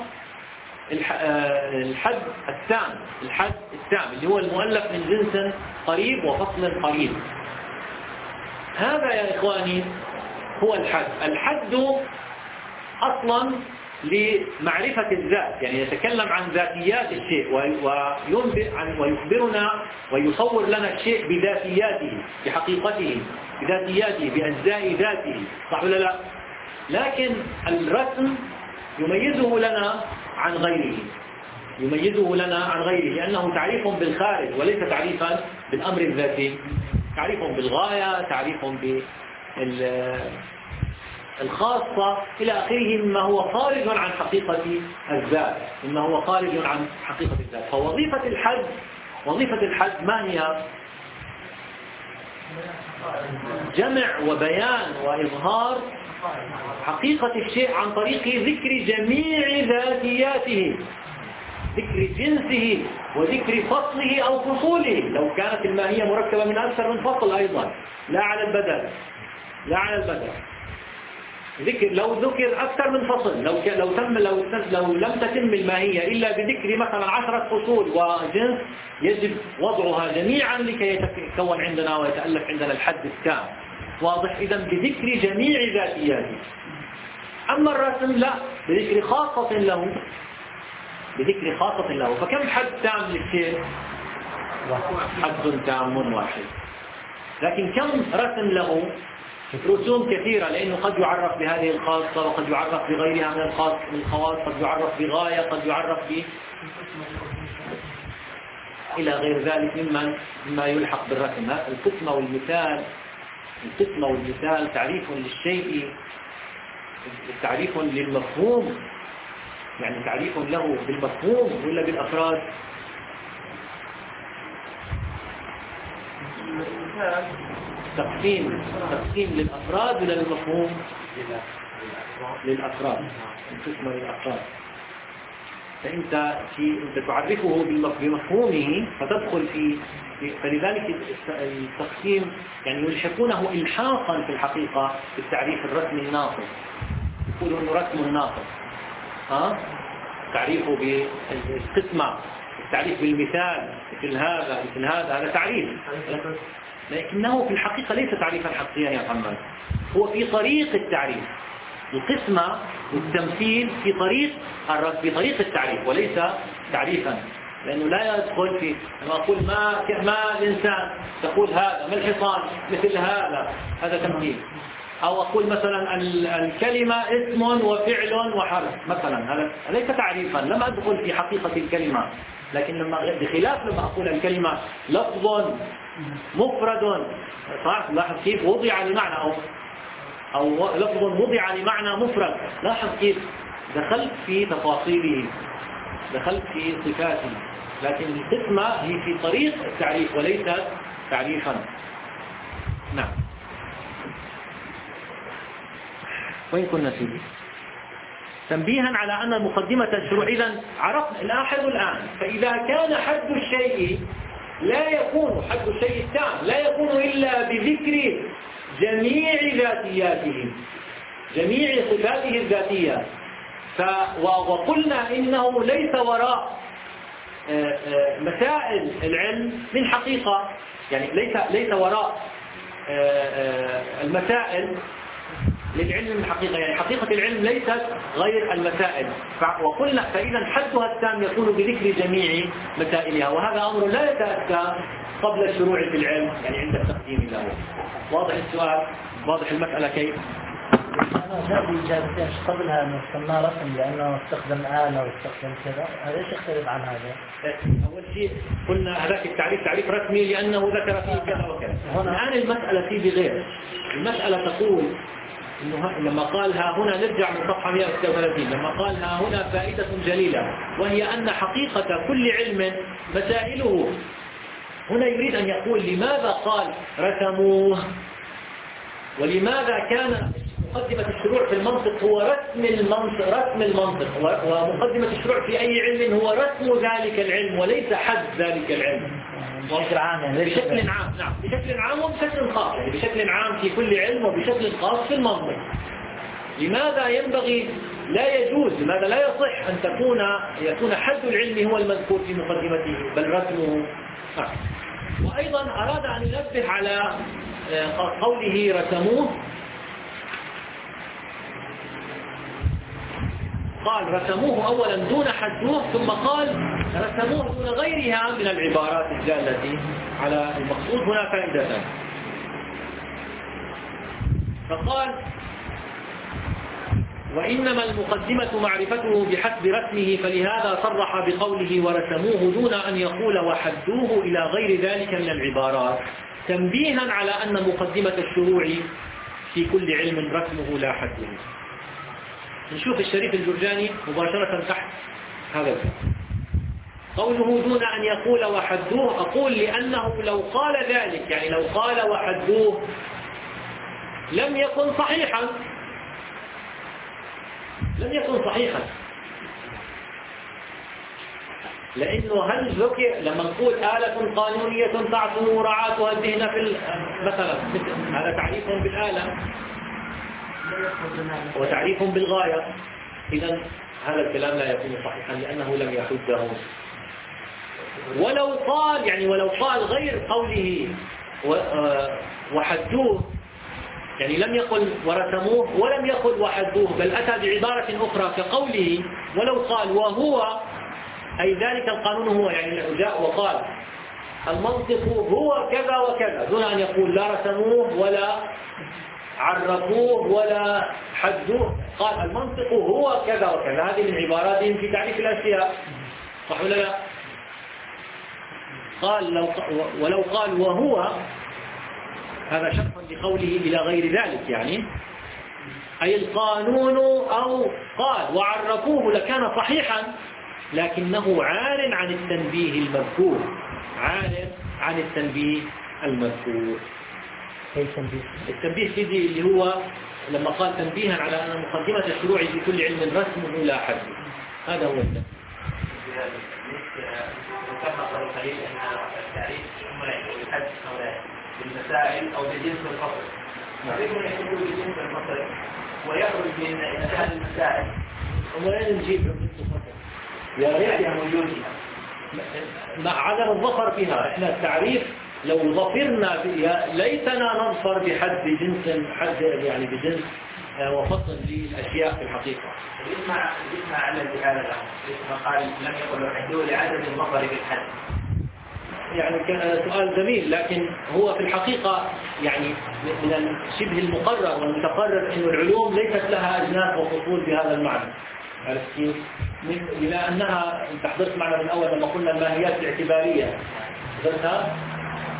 A: الحد التام، الحد التام اللي هو المؤلف من جنس قريب وفصل قريب. هذا يا إخواني هو الحد. الحد أصلا لمعرفة الذات، يعني يتكلم عن ذاتيات الشيء وينبئ عن ويخبرنا ويصور لنا الشيء بذاتياته، بحقيقته، بذاتياته، بأجزاء ذاته، صح ولا لا؟ لكن الرسم يميزه لنا عن غيره، يميزه لنا عن غيره لأنه تعريف بالخارج وليس تعريفا بالأمر الذاتي، تعريف بالغاية، تعريف بالخاصة إلى آخره، مما هو خارج عن حقيقة الذات، مما هو خارج عن حقيقة الذات. فوظيفة الحد وظيفة الحد ما هي؟ جمع وبيان وإظهار حقيقة الشيء عن طريق ذكر جميع ذاتياته، ذكر جنسه وذكر فصله أو فصوله، لو كانت الماهية مركبة من أكثر من فصل أيضا، لا على البدل، لا على البدل. ذكر لو ذكر أكثر من فصل، لو لو تم لو لو لم تتم الماهية إلا بذكر مثلا عشرة فصول وجنس، يجب وضعها جميعا لكي يتكون عندنا ويتألف عندنا الحد التام. واضح؟ إذا بذكر جميع ذاتياته. أما الرسم لا، بذكر خاصة له، بذكر خاصة له. فكم حد تام للشيء؟ حد تام واحد. لكن كم رسم له؟ رسوم كثيرة، لأنه قد يعرف بهذه الخاصة وقد يعرف بغيرها من الخاص من الخواص، قد يعرف بغاية، قد يعرف ب إلى غير ذلك مما مما يلحق بالرسم. القسمة والمثال، القسمة والمثال تعريف للشيء، تعريف للمفهوم، يعني تعريف له بالمفهوم ولا بالأفراد؟ تقسيم تقسيم للأفراد ولا للمفهوم؟ للأفراد، القسمة للأفراد. فأنت في أنت تعرفه بمفهومه فتدخل في، فلذلك التقسيم يعني يلحقونه إلحاقا في الحقيقة في التعريف الرسمي الناقص، يقولوا أنه رسم ناقص، ها تعريفه بالقسمة، التعريف بالمثال، مثل هذا مثل هذا، هذا تعريف، لكنه في الحقيقة ليس تعريفا حقيقيا يا محمد، هو في طريق التعريف. القسمة والتمثيل في طريق في طريق التعريف وليس تعريفا، لأنه لا يدخل في لما أقول ما ما الإنسان تقول هذا، ما الحصان مثل هذا، هذا تمثيل. أو أقول مثلا الكلمة اسم وفعل وحرف مثلا، هذا ليس تعريفا، لم أدخل في حقيقة الكلمة. لكن لما بخلاف لما أقول الكلمة لفظ مفرد صح، لاحظ كيف وضع لمعنى أو أو لفظ وضع لمعنى مفرد. لاحظ كيف دخلت في تفاصيله، دخلت في صفاته، لكن القسمة هي في طريق التعريف وليست تعريفا. نعم. وين كنا سيدي؟ تنبيها على أن المقدمة الشروع. إذن عرفنا لاحظوا الآن، فإذا كان حد الشيء لا يكون حد الشيء التام لا يكون إلا بذكر جميع ذاتياته، جميع صفاته الذاتية. وقلنا إنه ليس وراء مسائل العلم من حقيقة، يعني ليس ليس وراء المسائل للعلم من حقيقة، يعني حقيقة العلم ليست غير المسائل. وقلنا فإذا حدها التام يكون بذكر جميع مسائلها، وهذا أمر لا يتأتى قبل الشروع في العلم، يعني عند التقديم له. واضح السؤال؟ واضح المسألة كيف؟
B: أنا جاب إجابتين قبلها أنه سماه رسم لأنه استخدم آلة واستخدم كذا، هذا إيش يختلف عن هذا؟
A: أول شيء قلنا هذاك التعريف تعريف رسمي لأنه ذكر فيه كذا وكذا. الآن المسألة فيه بغير. المسألة تقول إنه لما قال ها هنا، نرجع من صفحة مئة وستة وثلاثين، لما قال ها هنا فائدة جليلة وهي أن حقيقة كل علم مسائله. هنا يريد أن يقول لماذا قال رسموه، ولماذا كان مقدمة الشروع في المنطق هو رسم المنطق، رسم المنطق، ومقدمة الشروع في أي علم هو رسم ذلك العلم وليس حد ذلك العلم.
B: بشكل عام،
A: بشكل عام. نعم، بشكل عام وبشكل خاص، يعني بشكل عام في كل علم وبشكل خاص في المنطق. لماذا ينبغي لا يجوز، لماذا لا يصح أن تكون يكون حد العلم هو المذكور في مقدمته بل رسمه؟ آه. وأيضا أراد أن ينبه على قوله رسموه، قال رسموه أولا دون حدوه، ثم قال رسموه دون غيرها من العبارات الدالة على المقصود. هنا فائدة، فقال وإنما المقدمة معرفته بحسب رسمه، فلهذا صرح بقوله ورسموه دون أن يقول وحدوه إلى غير ذلك من العبارات، تنبيها على أن مقدمة الشروع في كل علم رسمه لا حده. نشوف الشريف الجرجاني مباشرة تحت هذا الكلام. قوله دون أن يقول وحدوه، أقول لأنه لو قال ذلك، يعني لو قال وحدوه لم يكن صحيحا، لم يكن صحيحا لأنه هل ذكر لما نقول آلة قانونية تعصم مراعاتها الذهن في مثلا، هذا تعريف بالآلة وتعريف بالغاية، إذا هذا الكلام لا يكون صحيحا لأنه لم يحده. ولو قال يعني ولو قال غير قوله وحدوه، يعني لم يقل ورسموه ولم يقل وحدوه، بل أتى بعبارة أخرى كقوله ولو قال وهو، أي ذلك القانون هو، يعني جاء وقال المنطق هو كذا وكذا دون أن يقول لا رسموه ولا عرفوه ولا حدوه، قال المنطق هو كذا وكذا. هذه من عباراتهم في تعريف الأشياء، صح ولا لا؟ قال لو ولو قال وهو، هذا شرطا لقوله إلى غير ذلك، يعني أي القانون، أو قال وعرفوه لكان صحيحا، لكنه عار عن التنبيه المذكور، عار عن التنبيه المذكور. التنبيه سيدي اللي هو لما قال تنبيها على أن مقدمة الشروع في كل علم رسمه لا حد، هذا هو التنبيه.
C: ذكرنا قبل قليل أن التعريف شمل بالحد أو لا بالمسائل أو بجنس الفصل، فبيكون يكون بجنس الفصل ويخرج من هذه المسائل.
A: وين نجيب بجنس الفصل؟ يا ريتها موجودة مع عدم الظفر فيها. احنا التعريف لو ظفرنا بها ليتنا نظفر بحد جنس، حد يعني بجنس وفصل للأشياء في الحقيقة.
C: يسمع يسمع على بهذا الأمر، يسمع قال لم يقل وحدوه لعدم الظفر بالحد.
A: يعني سؤال جميل، لكن هو في الحقيقة يعني من شبه المقرر والمتقرر أن العلوم ليست لها أجناس وفصول بهذا المعنى، عرفت كيف؟ إلى أنها تحضرت معنا من أول لما قلنا الماهيات الاعتبارية، ذاتها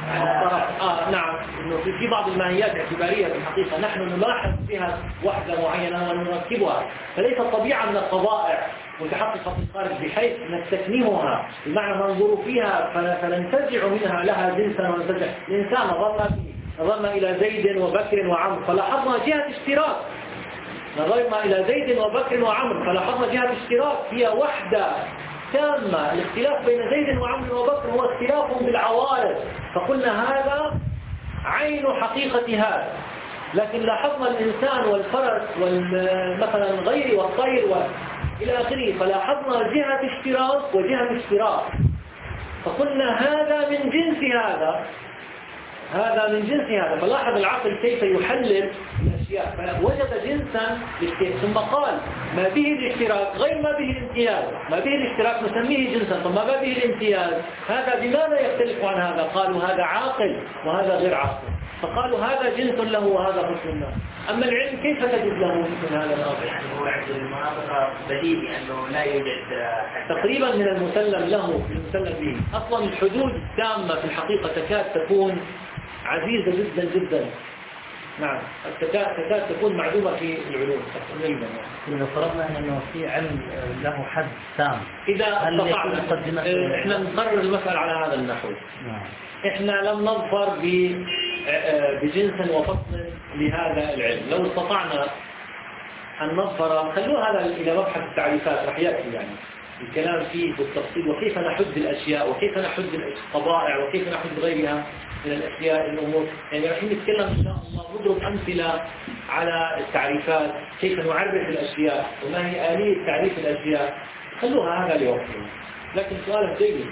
A: آه نعم، إنه في بعض الماهيات اعتبارية في الحقيقة نحن نلاحظ فيها وحدة معينة ونركبها، فليس الطبيعة من الطبائع متحققة في الخارج بحيث نستكنمها، بمعنى ننظر فيها فننتزع منها لها جنسا وننتزع. الإنسان نظرنا نظرنا إلى زيد وبكر وعمر فلاحظنا جهة اشتراك، نظرنا إلى زيد وبكر وعمر فلاحظنا جهة اشتراك، هي وحدة تامة. الاختلاف بين زيد وعمر وبكر هو اختلاف بالعوارض، فقلنا هذا عين حقيقة هذا. لكن لاحظنا الإنسان والفرس والمثلا الغير والطير إلى آخره، فلاحظنا جهة اشتراك وجهة اشتراك، فقلنا هذا من جنس هذا، هذا من جنس هذا. فلاحظ العقل كيف يحلل الأشياء، فوجد جنسا ثم قال ما به الاشتراك غير ما به الامتياز. ما به الاشتراك نسميه جنسا، ثم ما به الامتياز هذا بماذا يختلف عن هذا؟ قالوا هذا عاقل وهذا غير عاقل، فقالوا هذا جنس له وهذا حسن الناس. أما العلم كيف تجد له مثل هذا الأمر؟
C: يعني هو عند المناطق بديهي أنه لا يوجد
A: تقريبا من المسلم له المسلم به. أصلا الحدود التامة في الحقيقة تكاد تكون عزيزة جدا جدا. نعم، تكاد تكون معدومة في العلوم تقريبا.
B: إذا فرضنا أنه في علم له حد تام،
A: إذا استطعنا إحنا نقرر المسألة على هذا النحو. نعم. إحنا لم نظفر بجنس وفصل لهذا العلم. لو استطعنا أن نظفر، خلوه هذا إلى مبحث التعريفات رح يأتي يعني الكلام فيه بالتفصيل، وكيف نحد الأشياء وكيف نحد الطبائع وكيف نحد غيرها من الأشياء الأمور. يعني رح نتكلم إن شاء الله نضرب أمثلة على التعريفات، كيف نعرف الأشياء وما هي آلية تعريف الأشياء. خلوها هذا لوقتنا. لكن سؤال جيد،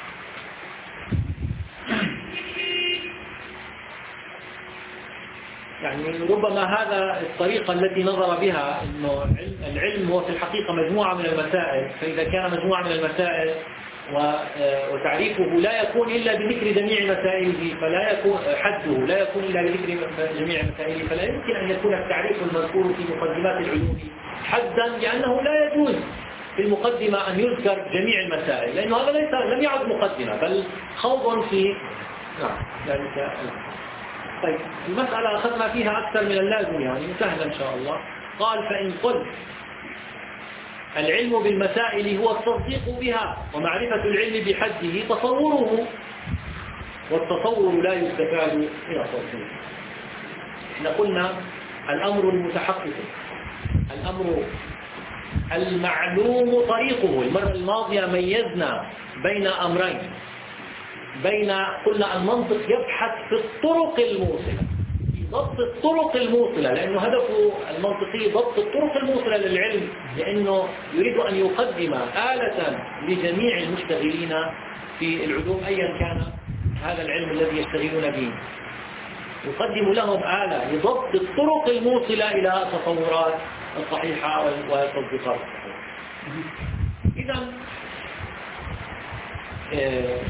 A: يعني ربما هذا الطريقة التي نظر بها إنه العلم هو في الحقيقة مجموعة من المسائل، فإذا كان مجموعة من المسائل وتعريفه لا يكون إلا بذكر جميع مسائله، فلا يكون حده لا يكون إلا بذكر جميع مسائله، فلا يمكن أن يكون التعريف المذكور في مقدمات العلوم حدا، لأنه لا يجوز في المقدمة أن يذكر جميع المسائل، لأنه هذا ليس لم يعد مقدمة بل خوض في نعم ذلك. طيب المسألة أخذنا فيها أكثر من اللازم، يعني سهلة إن شاء الله. قال فإن قلت العلم بالمسائل هو التصديق بها ومعرفة العلم بحده تصوره، والتصور لا يستفاد من التصديق. احنا قلنا الأمر المتحقق، الأمر المعلوم طريقه. المرة الماضية ميزنا بين أمرين، بين قلنا المنطق يبحث في الطرق الموصلة، في ضبط الطرق الموصلة، لأنه هدفه المنطقي ضبط الطرق الموصلة للعلم، لأنه يريد أن يقدم آلة لجميع المشتغلين في العلوم أيا كان هذا العلم الذي يشتغلون به، يقدم لهم آلة لضبط الطرق الموصلة إلى تصورات الصحيحة والتطبيقات الصحيحة. إذا آه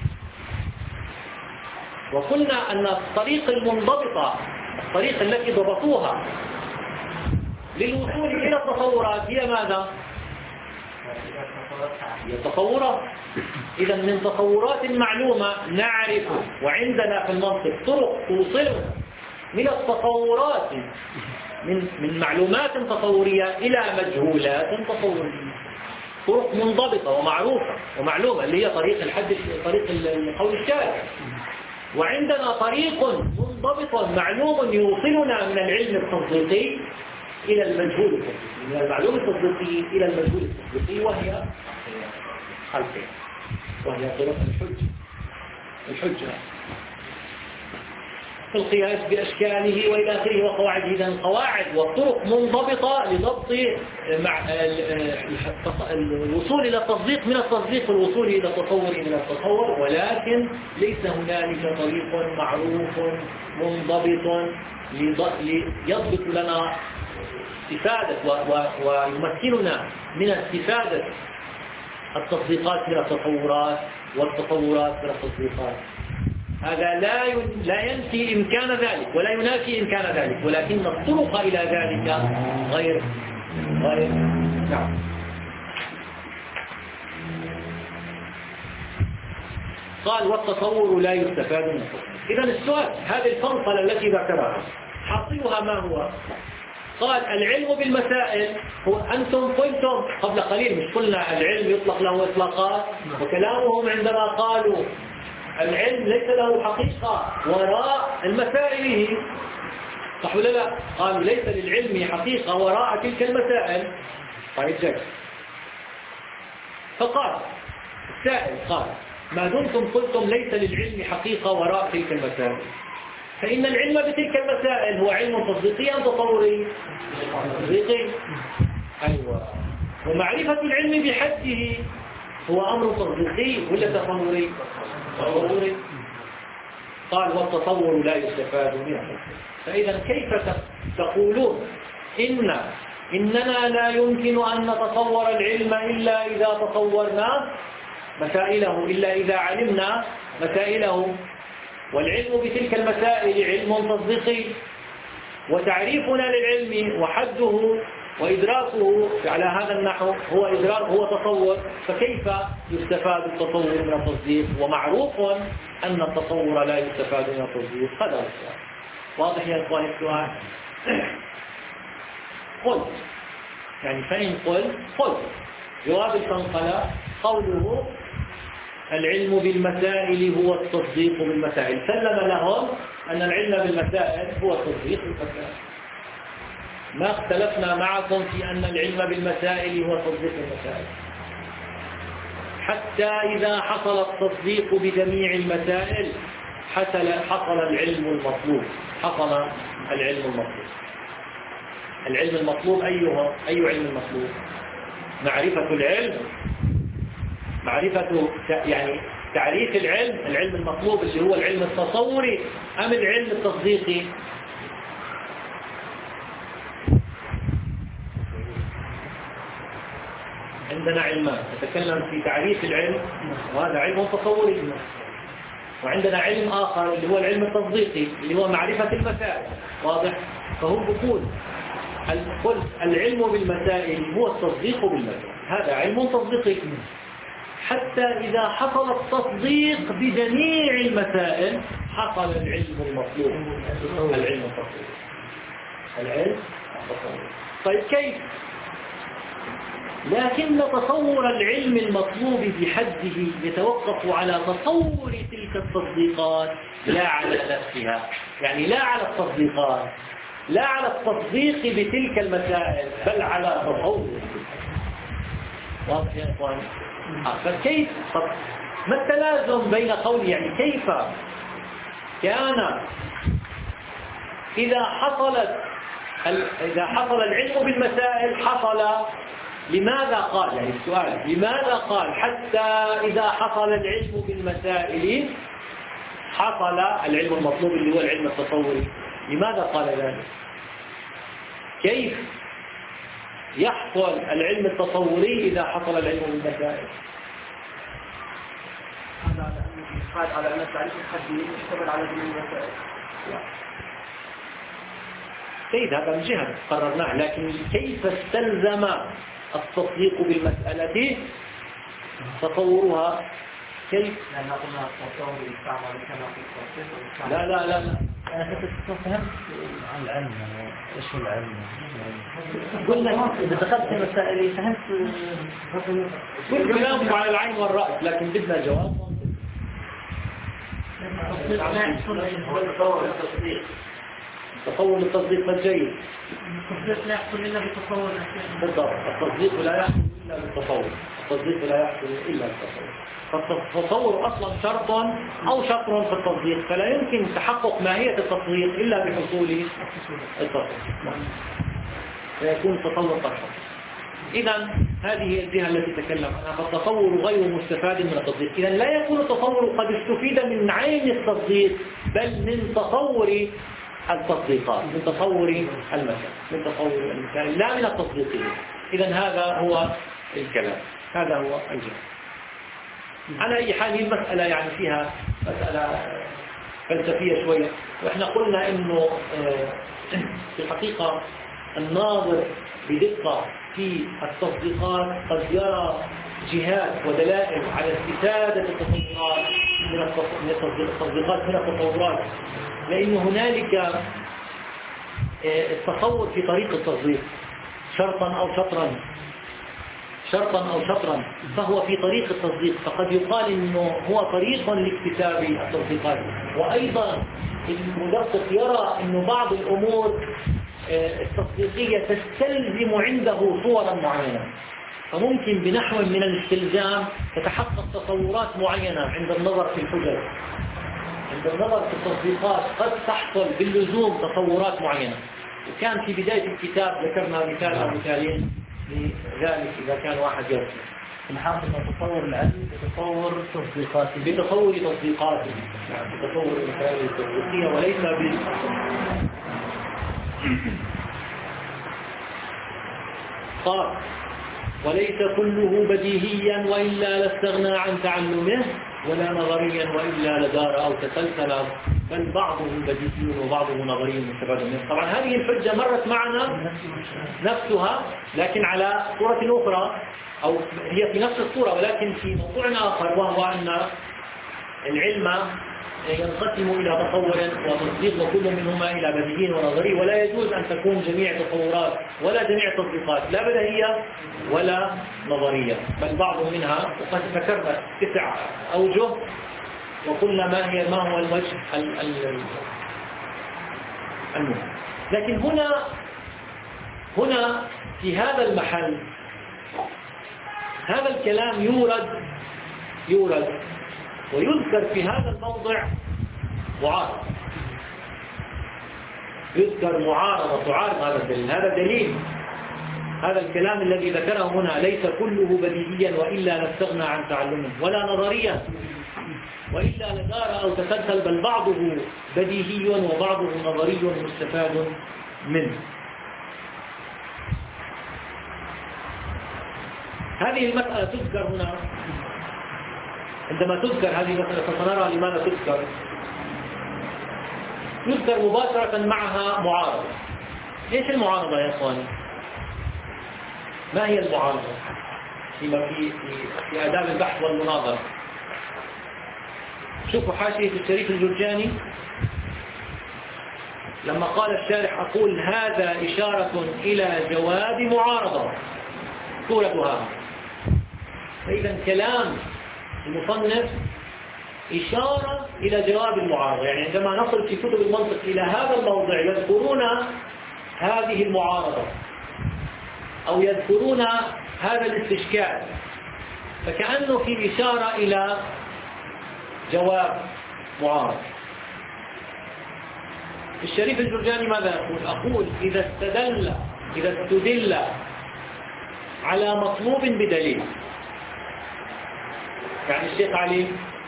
A: وقلنا أن الطريق المنضبطة، الطريق التي ضبطوها للوصول إلى التصورات هي ماذا؟ هي التصورات. إذا من تصورات معلومة نعرف، وعندنا في المنطق طرق توصلنا من التصورات من من معلومات تصورية إلى مجهولات تصورية، طرق منضبطة ومعروفة ومعلومة اللي هي طريق الحد، طريق القول الشارع. وعندنا طريق منضبط معلوم يوصلنا من العلم التصديقي إلى المجهول التصديقي، من المعلوم التصديقي إلى المجهول التصديقي، وهي خلفين، وهي طرق الحجة. الحجة في القياس بأشكاله وإلى آخره وقواعده. إذا القواعد والطرق منضبطة لضبط الوصول إلى التصديق من التصديق والوصول إلى التصور من التصور، ولكن ليس هنالك طريق معروف منضبط ليضبط لنا استفادة ويمكننا من استفادة التصديقات من التصورات والتصورات من التصديقات. هذا لا لا ينفي إمكان ذلك ولا ينافي إمكان ذلك، ولكن الطرق إلى ذلك غير غير نعم. قال والتصور لا يستفاد منه. إذا السؤال، هذه الفنصلة التي ذكرها حاصلها ما هو؟ قال العلم بالمسائل هو، أنتم قلتم قبل قليل مش قلنا العلم يطلق له إطلاقات، وكلامهم عندما قالوا العلم ليس له حقيقة وراء المسائل، صح ولا لا؟ قالوا ليس للعلم حقيقة وراء تلك المسائل. طيب جاي فقال السائل قال ما دمتم قلتم ليس للعلم حقيقة وراء تلك المسائل، فإن العلم بتلك المسائل هو علم تصديقي أم تصوري؟ تصديقي. أيوة. ومعرفة العلم بحده هو أمر تصديقي ولا تصوري؟ تصوري. قال والتصور لا يستفاد منه. فإذا كيف تقولون إن إننا لا يمكن أن نتصور العلم إلا إذا تصورنا مسائله، إلا إذا علمنا مسائله، والعلم بتلك المسائل علم تصديقي، وتعريفنا للعلم وحده وإدراكه على هذا النحو هو إدراك هو تصور، فكيف يستفاد التصور من التصديق؟ ومعروف أن التصور لا يستفاد من التصديق. هذا هو السؤال. واضح يا إخواني السؤال؟ قل يعني فإن قل قل جواب الفنقلة قوله العلم بالمسائل هو التصديق بالمسائل، سلم لهم أن العلم بالمسائل هو التصديق بالمسائل. ما اختلفنا معكم في أن العلم بالمسائل هو تصديق المسائل، حتى إذا حصل التصديق بجميع المسائل حصل حصل العلم المطلوب حصل العلم المطلوب. العلم المطلوب أيها أي علم المطلوب؟ معرفة العلم، معرفة يعني تعريف العلم، العلم المطلوب اللي هو العلم التصوري أم العلم التصديقي؟ عندنا علمان نتكلم في تعريف العلم وهذا علم تصوري، وعندنا علم آخر اللي هو العلم التصديقي اللي هو معرفة المسائل. واضح؟ فهم بيقول قل العلم بالمسائل هو التصديق بالمسائل، هذا علم تصديقي، حتى إذا حصل التصديق بجميع المسائل حصل العلم المطلوب، العلم التصديقي، العلم التصديقي. طيب كيف؟ لكن تصور العلم المطلوب بحده يتوقف على تصور تلك التصديقات لا على نفسها، يعني لا على التصديقات، لا على التصديق بتلك المسائل، بل على تصور. واضح يا إخواني؟ فكيف ما التلازم بين قول يعني كيف كان إذا حصلت إذا حصل العلم بالمسائل حصل، لماذا قال يعني السؤال لماذا قال حتى إذا حصل العلم بالمسائل حصل العلم المطلوب اللي هو العلم التصوري؟ لماذا قال ذلك؟ كيف يحصل العلم التصوري إذا حصل العلم بالمسائل؟
C: هذا على أن على أن التعريف الحدي يشتمل على جميع المسائل.
A: سيد هذا من جهة قررناه، لكن كيف استلزم التصديق بالمسألة تصورها؟ كيف؟
C: لأن قلنا التصور يستعمل كما في التصديق.
A: لا لا لا لا
B: أنا كنت فهمت عن العلم إيش هو العلم.
A: قلنا
B: إذا دخلت في مسائل فهمت
A: كل كلامكم على العين والرأس، لكن بدنا جواب.
C: تصور التصديق
A: تصور التصديق الجيد.
D: التصديق لا يحصل إلا بالتصور.
A: بالضبط، التصديق لا يحصل إلا بالتصور، التصديق لا يحصل إلا بالتصور. فالتصور أصلا شرط أو شطر في التصديق، فلا يمكن تحقق ماهية التصديق إلا بحصول التصديق، فيكون التصور قد حصل. إذا هذه هي الجهة التي تكلم عنها، فالتصور غير مستفاد من التصديق. إذا لا يكون التصور قد استفيد من عين التصديق، بل من تصور التصديقات، من تصور المسائل، من تصور المسائل لا من التصديقين. إذا هذا هو الكلام، هذا هو الجهة. على أي حال المسألة يعني فيها مسألة فلسفية شوية، وإحنا قلنا إنه في الحقيقة الناظر بدقة في التصديقات قد يرى جهات ودلائل على استفادة التصورات من التصديقات من التصورات، لأن هنالك التصور في طريق التصديق شرطا أو شطرا شرطا أو شطرا فهو في طريق التصديق، فقد يقال إنه هو طريق لاكتساب التصديقات. وأيضا المدقق يرى إنه بعض الأمور التصديقية تستلزم عنده صورا معينة، فممكن بنحو من الاستلزام تتحقق تصورات معينة عند النظر في الحجج، عند النظر في التصديقات قد تحصل باللزوم تصورات معينة. وكان في بداية الكتاب ذكرنا مثال أو مثالين لذلك إذا كان واحد يرسل
B: نحاول نتصور العلم بتصور تصديقاته
A: بتصور تصديقاته يعني بتصور المسائل التصديقية وليس ب قال وليس كله بديهيا وإلا لاستغنى عن تعلمه، ولا نظريا وإلا لدار أو تسلسل، بل بعضه بديهي وبعضه نظري مستفاد منه. طبعا هذه الحجة مرت معنا نفسها لكن على صورة أخرى، أو هي في نفس الصورة ولكن في موضوع آخر، وهو أن العلم ينقسم إلى تصور وتصديق، وكل منهما إلى بديهي ونظري، ولا يجوز أن تكون جميع تصورات ولا جميع تصديقات لا بديهية ولا نظرية، بل بعض منها. وقد ذكرنا تسع أوجه وقلنا ما هي ما هو الوجه المهم. لكن هنا هنا في هذا المحل هذا الكلام يورد يورد ويذكر في هذا الموضع معارضة، يذكر معارضة تعارض هذا الدليل. هذا دليل هذا الكلام الذي ذكره هنا ليس كله بديهيا وإلا لاستغنى عن تعلمه، ولا نظريا وإلا لدار أو تسلسل، بل بعضه بديهي وبعضه نظري مستفاد منه. هذه المسألة تذكر هنا. عندما تذكر هذه المسألة فسنرى لماذا تذكر. يذكر مباشرة معها معارضة. ايش المعارضة يا اخواني؟ ما هي المعارضة فيما في في, في آداب البحث والمناظرة؟ شوفوا حاشية الشريف الجرجاني لما قال الشارح أقول هذا إشارة إلى جواب معارضة صورتها. فإذا كلام المصنف إشارة إلى جواب المعارضة، يعني عندما نصل في كتب المنطق إلى هذا الموضع يذكرون هذه المعارضة أو يذكرون هذا الاستشكال، فكأنه في إشارة إلى جواب معارض. الشريف الجرجاني ماذا يقول؟ أقول إذا استدل إذا استدل على مطلوب بدليل، يعني الشيخ علي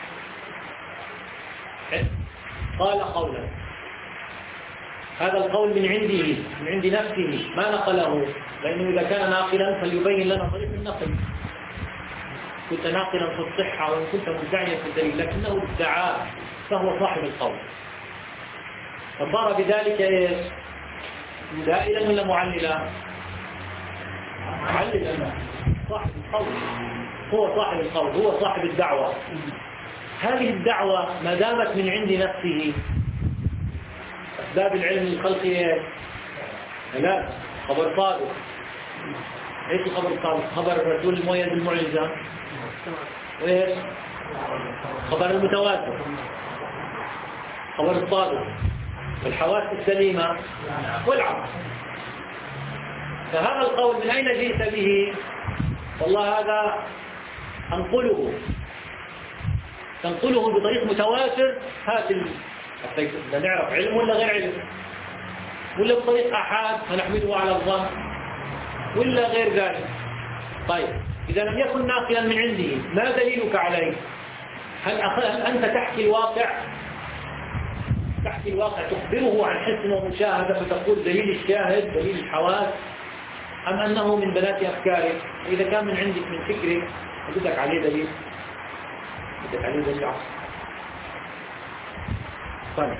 A: قال قولا، هذا القول من عنده من عند نفسه ما نقله، لأنه إذا كان ناقلا فليبين لنا طريق النقل. كنت ناقلا في الصحة وإن كنت مدعيا في الدليل، لكنه ادعى فهو صاحب القول، فصار بذلك ايش؟ دائلا ولا معللا؟ معللا. صاحب القول هو صاحب القول، هو صاحب الدعوة. هذه الدعوة ما دامت من عند نفسه، أسباب العلم الخلقي لا خبر صادق. ايش الخبر الصادق؟ خبر الرسول المؤيد بالمعجزة، وايش؟ خبر المتواتر، خبر الصادق، والحواس السليمة والعقل. فهذا القول من أين جئت به؟ والله هذا أنقله تنقله بطريق متواتر. هات بدنا نعرف علم ولا غير علم، ولا بطريق أحاد فنحمله على الظن، ولا غير ذلك. طيب إذا لم يكن ناقلا من عنده ما دليلك عليه؟ هل, هل أنت تحكي الواقع تحكي الواقع تخبره عن حس ومشاهدة فتقول دليل الشاهد دليل الحواس، أم أنه من بنات أفكارك؟ إذا كان من عندك من فكرك بدك عليه دليل بدك عليه دليل عصر. طيب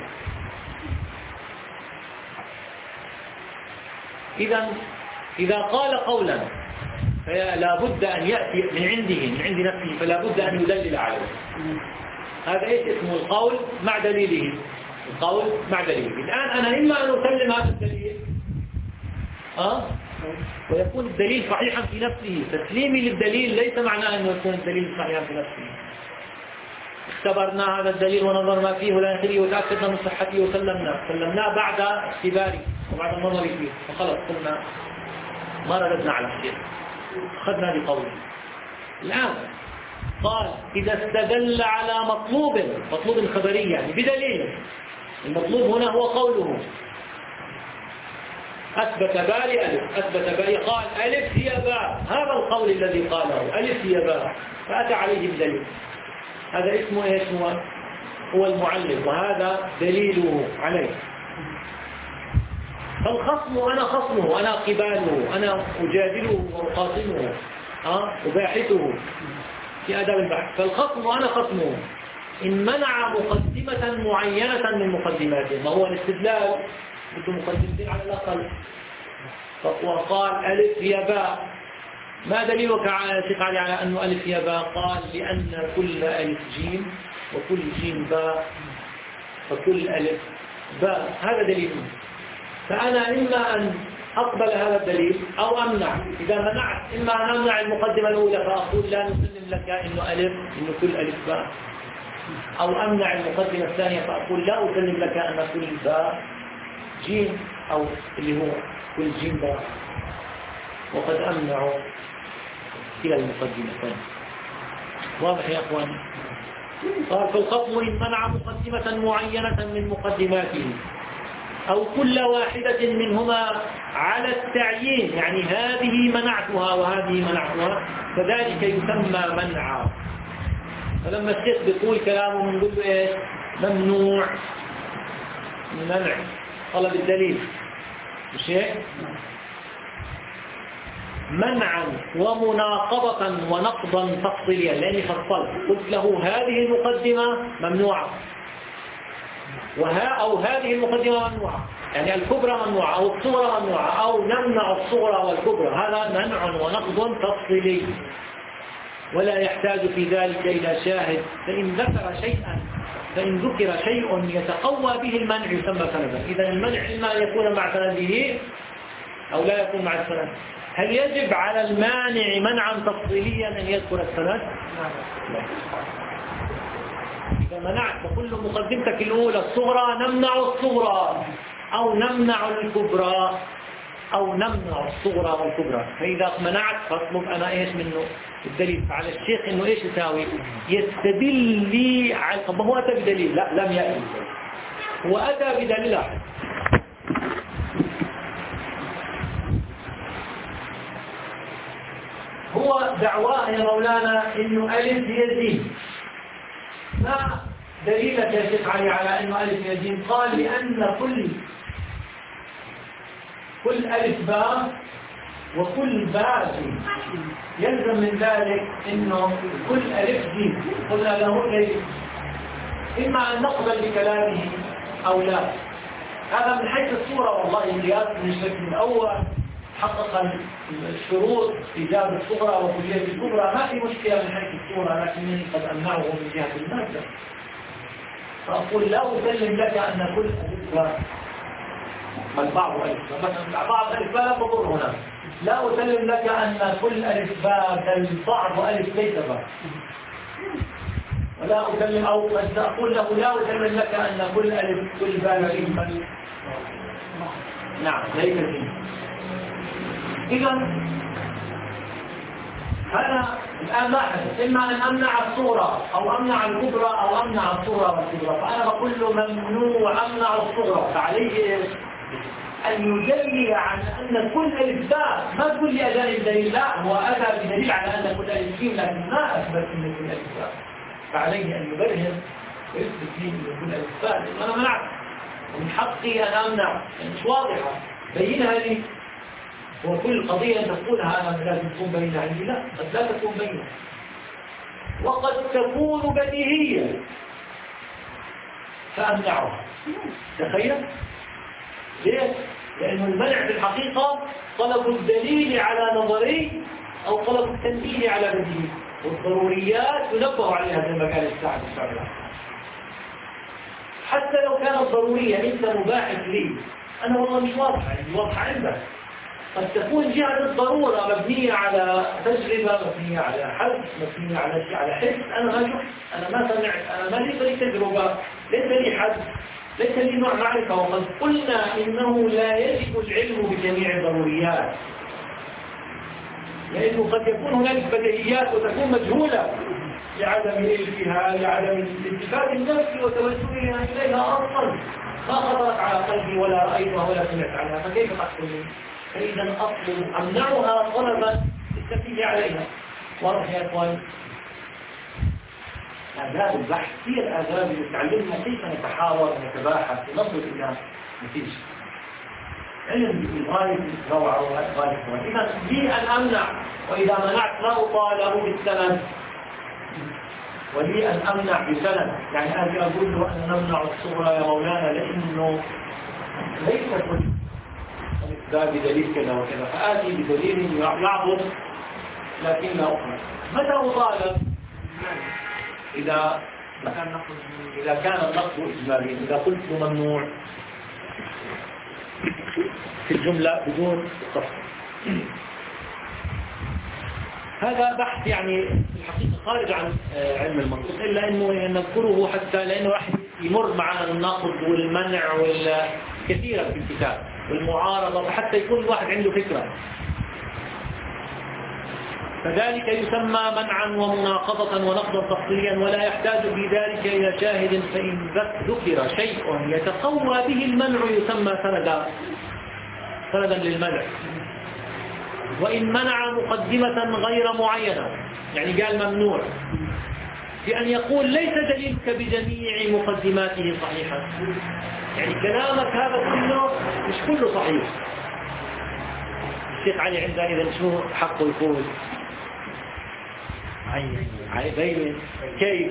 A: إذا إذا قال قولا فلا بد أن يأتي من عنده من عند نفسه، فلا بد أن يدلل عليه. هذا إيش اسمه؟ القول مع دليله. القول مع دليله. الآن أنا إما أن أسلم هذا الدليل أه؟ ويكون الدليل صحيحا في نفسه. تسليمي للدليل ليس معناه أنه يكون الدليل صحيحا في نفسه. اختبرنا هذا الدليل ونظرنا فيه ولا نخليه وتأكدنا من صحته وسلمنا سلمناه بعد اختباره وبعد النظر فيه، فخلص قلنا ما رددنا على الشيء، أخذنا بقوله. الآن قال إذا استدل على مطلوب مطلوب خبري يعني بدليل، المطلوب هنا هو قوله أثبت باء لألف، أثبت باء، قال ألف هي باء، هذا القول الذي قاله ألف هي باء، فأتى عليه بدليل، هذا اسمه إيش هو؟ هو المعلم، وهذا دليله عليه. فالخصم أنا خصمه، أنا قباله، أنا أجادله وأقاطمه أه؟ أباحثه في آداب البحث. فالخصم أنا خصمه إن منع مقدمة معينة من مقدماته، ما هو الاستدلال بده مقدمتين على الأقل. وقال ألف هي باء، ما دليلك على شيخ علي على أنه ألف هي باء؟ قال لأن كل ألف جيم وكل جيم باء فكل ألف باء، هذا دليل. فأنا إما أن أقبل هذا الدليل أو أمنع. إذا منعت إما أن أمنع المقدمة الأولى فأقول لا نسلم لك إنه ألف إنه كل ألف باء، أو أمنع المقدمة الثانية فأقول لا أسلم لك أن كل باء جيم، أو اللي هو كل جيم باء، وقد أمنع إلى المقدمتين. واضح يا أخوان؟ قال فالخصم إن منع مقدمة معينة من مقدماته أو كل واحدة منهما على التعيين، يعني هذه منعتها وهذه منعتها، فذلك يسمى منعا. فلما الشيخ بيقول كلامه نقول له إيش؟ ممنوع، منع، طلب الدليل، مش هيك؟ منعا ومناقضة ونقضا تفصيليا، لأني فصلت قلت له هذه المقدمة ممنوعة وها أو هذه المقدمة ممنوعة، يعني الكبرى ممنوعة أو الصغرى ممنوعة، أو نمنع الصغرى والكبرى، هذا منع ونقض تفصيلي ولا يحتاج في ذلك إلى شاهد. فإن ذكر شيئا فإن ذكر شيء يتقوى به المنع يسمى سندا. إذا المنع إما أن يكون مع سنده أو لا يكون مع السند. هل يجب على المانع منعا تفصيليا أن يذكر السند؟ إذا منعت فكل مقدمتك الأولى الصغرى نمنع الصغرى أو نمنع الكبرى أو نمنع الصغرى والكبرى. فإذا منعت فاطلب أنا إيش منه الدليل. فعلى الشيخ إنه إيش يساوي؟ يستدل لي على. طب هو أتى بدليل؟ لا، لم يأتي. هو أتى بدليل واحد. هو دعواه يا مولانا إنه ألف هي جيم. ما دليلك يا شيخ علي على إنه ألف هي جيم؟ قال لأن كل كل ألف باء وكل باء جيم، يلزم من ذلك إنه كل ألف جيم. قلنا له ليس، إما أن نقبل بكلامه أو لا. هذا من حيث الصورة والله القياس من الشكل الأول حقق الشروط إيجاب الصغرى وكلية الكبرى، ما في مشكلة من حيث الصورة، لكنني قد أمنعه من جهة المادة. فأقول لا أسلم لك أن كل ألف باء، بل بعض ألف مثلا بعض ألف باء لا تضر هنا، لا أسلم لك أن كل ألف باء بل بعض ألف ليس باء، ولا أسلم أو أقول له لا أسلم لك أن كل ألف كل باء بل نعم ليس فيه. إذا أنا الآن لاحظ إما أن أمنع الصغرى أو أمنع الكبرى أو أمنع الصغرى والكبرى، فأنا بقول له ممنوع أمنع الصغرى، فعليه أن يدلل على أن كل ألف باء. ما تقول لي أجانب دليل، لا، هو أتى بدليل على أن كل ألف جيم، لكن ما أثبت أن كل ألف باء، فعليه أن يبرهن ويثبت لي أن كل ألف باء. أنا منعت ومن حقي أن أمنع، مش واضحة، بينها لي. وكل قضية تقولها أنا لازم تكون بينها عندي، لا، قد لا تكون بينها، وقد تكون بديهية فأمنعها. تخيل ليه؟ لأن المنع في الحقيقة طلب الدليل على نظري أو طلب التنبيه على بديهي، والضروريات ينبه عليها زي ما قال السعد الشعبي. حتى لو كانت ضرورية أنت مباحث لي، أنا والله مش واضحة، يعني واضحة عندك. قد تكون جهة الضرورة مبنية على تجربة، مبنية على حدث، مبنية على شيء، على حس. أنا ما شفت، أنا ما سمعت، أنا ما ليس لي تجربة، ليس لي حدث، ليس لي نوع معرفة. وقد قلنا إنه لا يجب العلم بجميع الضروريات، لأنه قد يكون هناك بديهيات وتكون مجهولة لعدم إلفها، لعدم الالتفات النفس وتوجهها إليها أصلا، ما خطرت على قلبي ولا رأيتها ولا سمعت عنها، فكيف تحكمني؟ فإذا أطلب أمنعها طلبا التنبيه عليها. واضح يا إخوان؟ آداب البحث هي الآداب اللي تعلمنا كيف نتحاور ونتباحث ونصل إلى نتيجة. علم بغاية الروعة وغاية الروعة. إذا لي أن أمنع، وإذا منعت لا أطالب بالسند، ولي أن أمنع بسند. يعني أجي أقول له أن نمنع الصغرى يا مولانا لأنه ليس كل ده بدليل كذا وكذا، فآتي بدليل يعضد لكن لا أقنع. متى أطالب؟ إذا إذا كان النقض إجماليا. إذا قلت ممنوع في الجملة بدون تفصيل. هذا بحث يعني الحقيقة خارج عن علم المنطق، إلا أنه نذكره حتى لأنه راح يمر معنا النقد والمنع والكثيرا في الكتاب والمعارضة، حتى يكون الواحد عنده فكرة. فذلك يسمى منعا ومناقضة ونقضا تفصيليا، ولا يحتاج في ذلك إلى شاهد، فإن ذكر شيء يتقوى به المنع يسمى سندا سندا للمنع. وإن منع مقدمة غير معينة، يعني قال ممنوع بأن يقول ليس دليلك بجميع مقدماته صحيحا، يعني كلامك هذا كله مش كله صحيح. الشيخ علي عنده إذا شنو حقه يقول؟ عيبين. كيف؟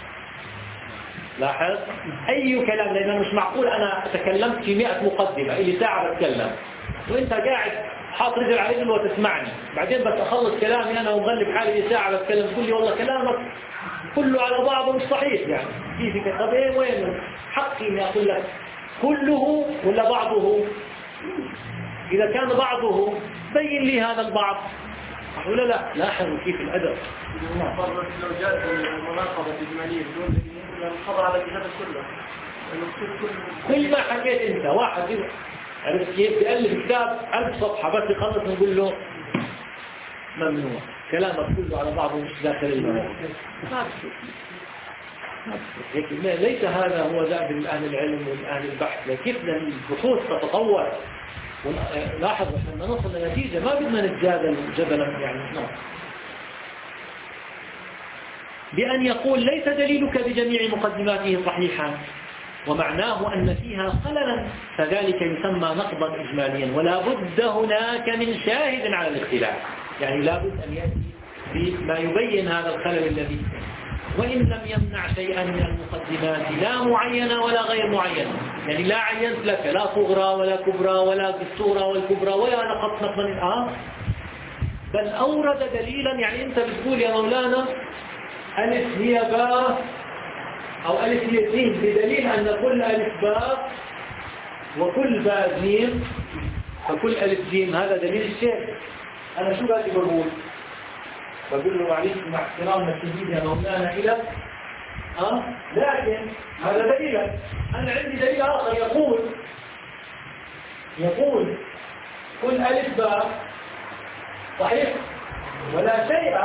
A: لاحظ أي كلام، لأنه مش معقول أنا تكلمت في مئة مقدمة اللي ساعة بتكلم وإنت قاعد حاط رجل على رجل وتسمعني، بعدين بس أخلص كلامي أنا ومغلب حالي ساعة بتكلم تقول لي والله كلامك كله على بعضه مش صحيح. يعني كيف؟ طب إيه وين حقي إني أقول لك كله ولا بعضه؟ إذا كان بعضه بين لي هذا البعض ولا لا. لاحظوا كيف الأدب.
C: لو جاءت المناقضة الإجمالية بدون الخبر على الكتاب كله،
A: كل ما حكيت أنت واحد عرفت كيف تألف كتاب ألف صفحة بس يخلص نقول له ممنوع، كلامك كله على بعضه مش داخل المناقضة. ليس هذا هو دأب أهل العلم وأهل البحث. لكن البحوث تتطور، لاحظ احنا نوصل لنتيجة ما بدنا نتجادل جدلا يعني. نعم. بأن يقول ليس دليلك بجميع مقدماته صحيحا، ومعناه أن فيها خللا، فذلك يسمى نقضا إجماليا، ولا بد هناك من شاهد على الاختلاف. يعني لا بد أن يأتي بما يبين هذا الخلل الذي، وإن لم يمنع شيئا من المقدمات لا معينة ولا غير معينة. يعني لا عينت لك لا صغرى ولا كبرى ولا الصغرى والكبرى ولا نقص نقصا الآن، بل أورد دليلا. يعني أنت بتقول يا مولانا ألف هي باء أو ألف هي سين، بدليل أن كل ألف باء وكل باء جيم فكل ألف جيم، هذا دليل الشيء. أنا شو بدي بقول؟ بقول له معلش مع احترامنا الشديد يا مولانا إلى أه؟ لكن هذا دليلك. أنا عندي دليل آخر يقول يقول كل ألف باء صحيح ولا شيء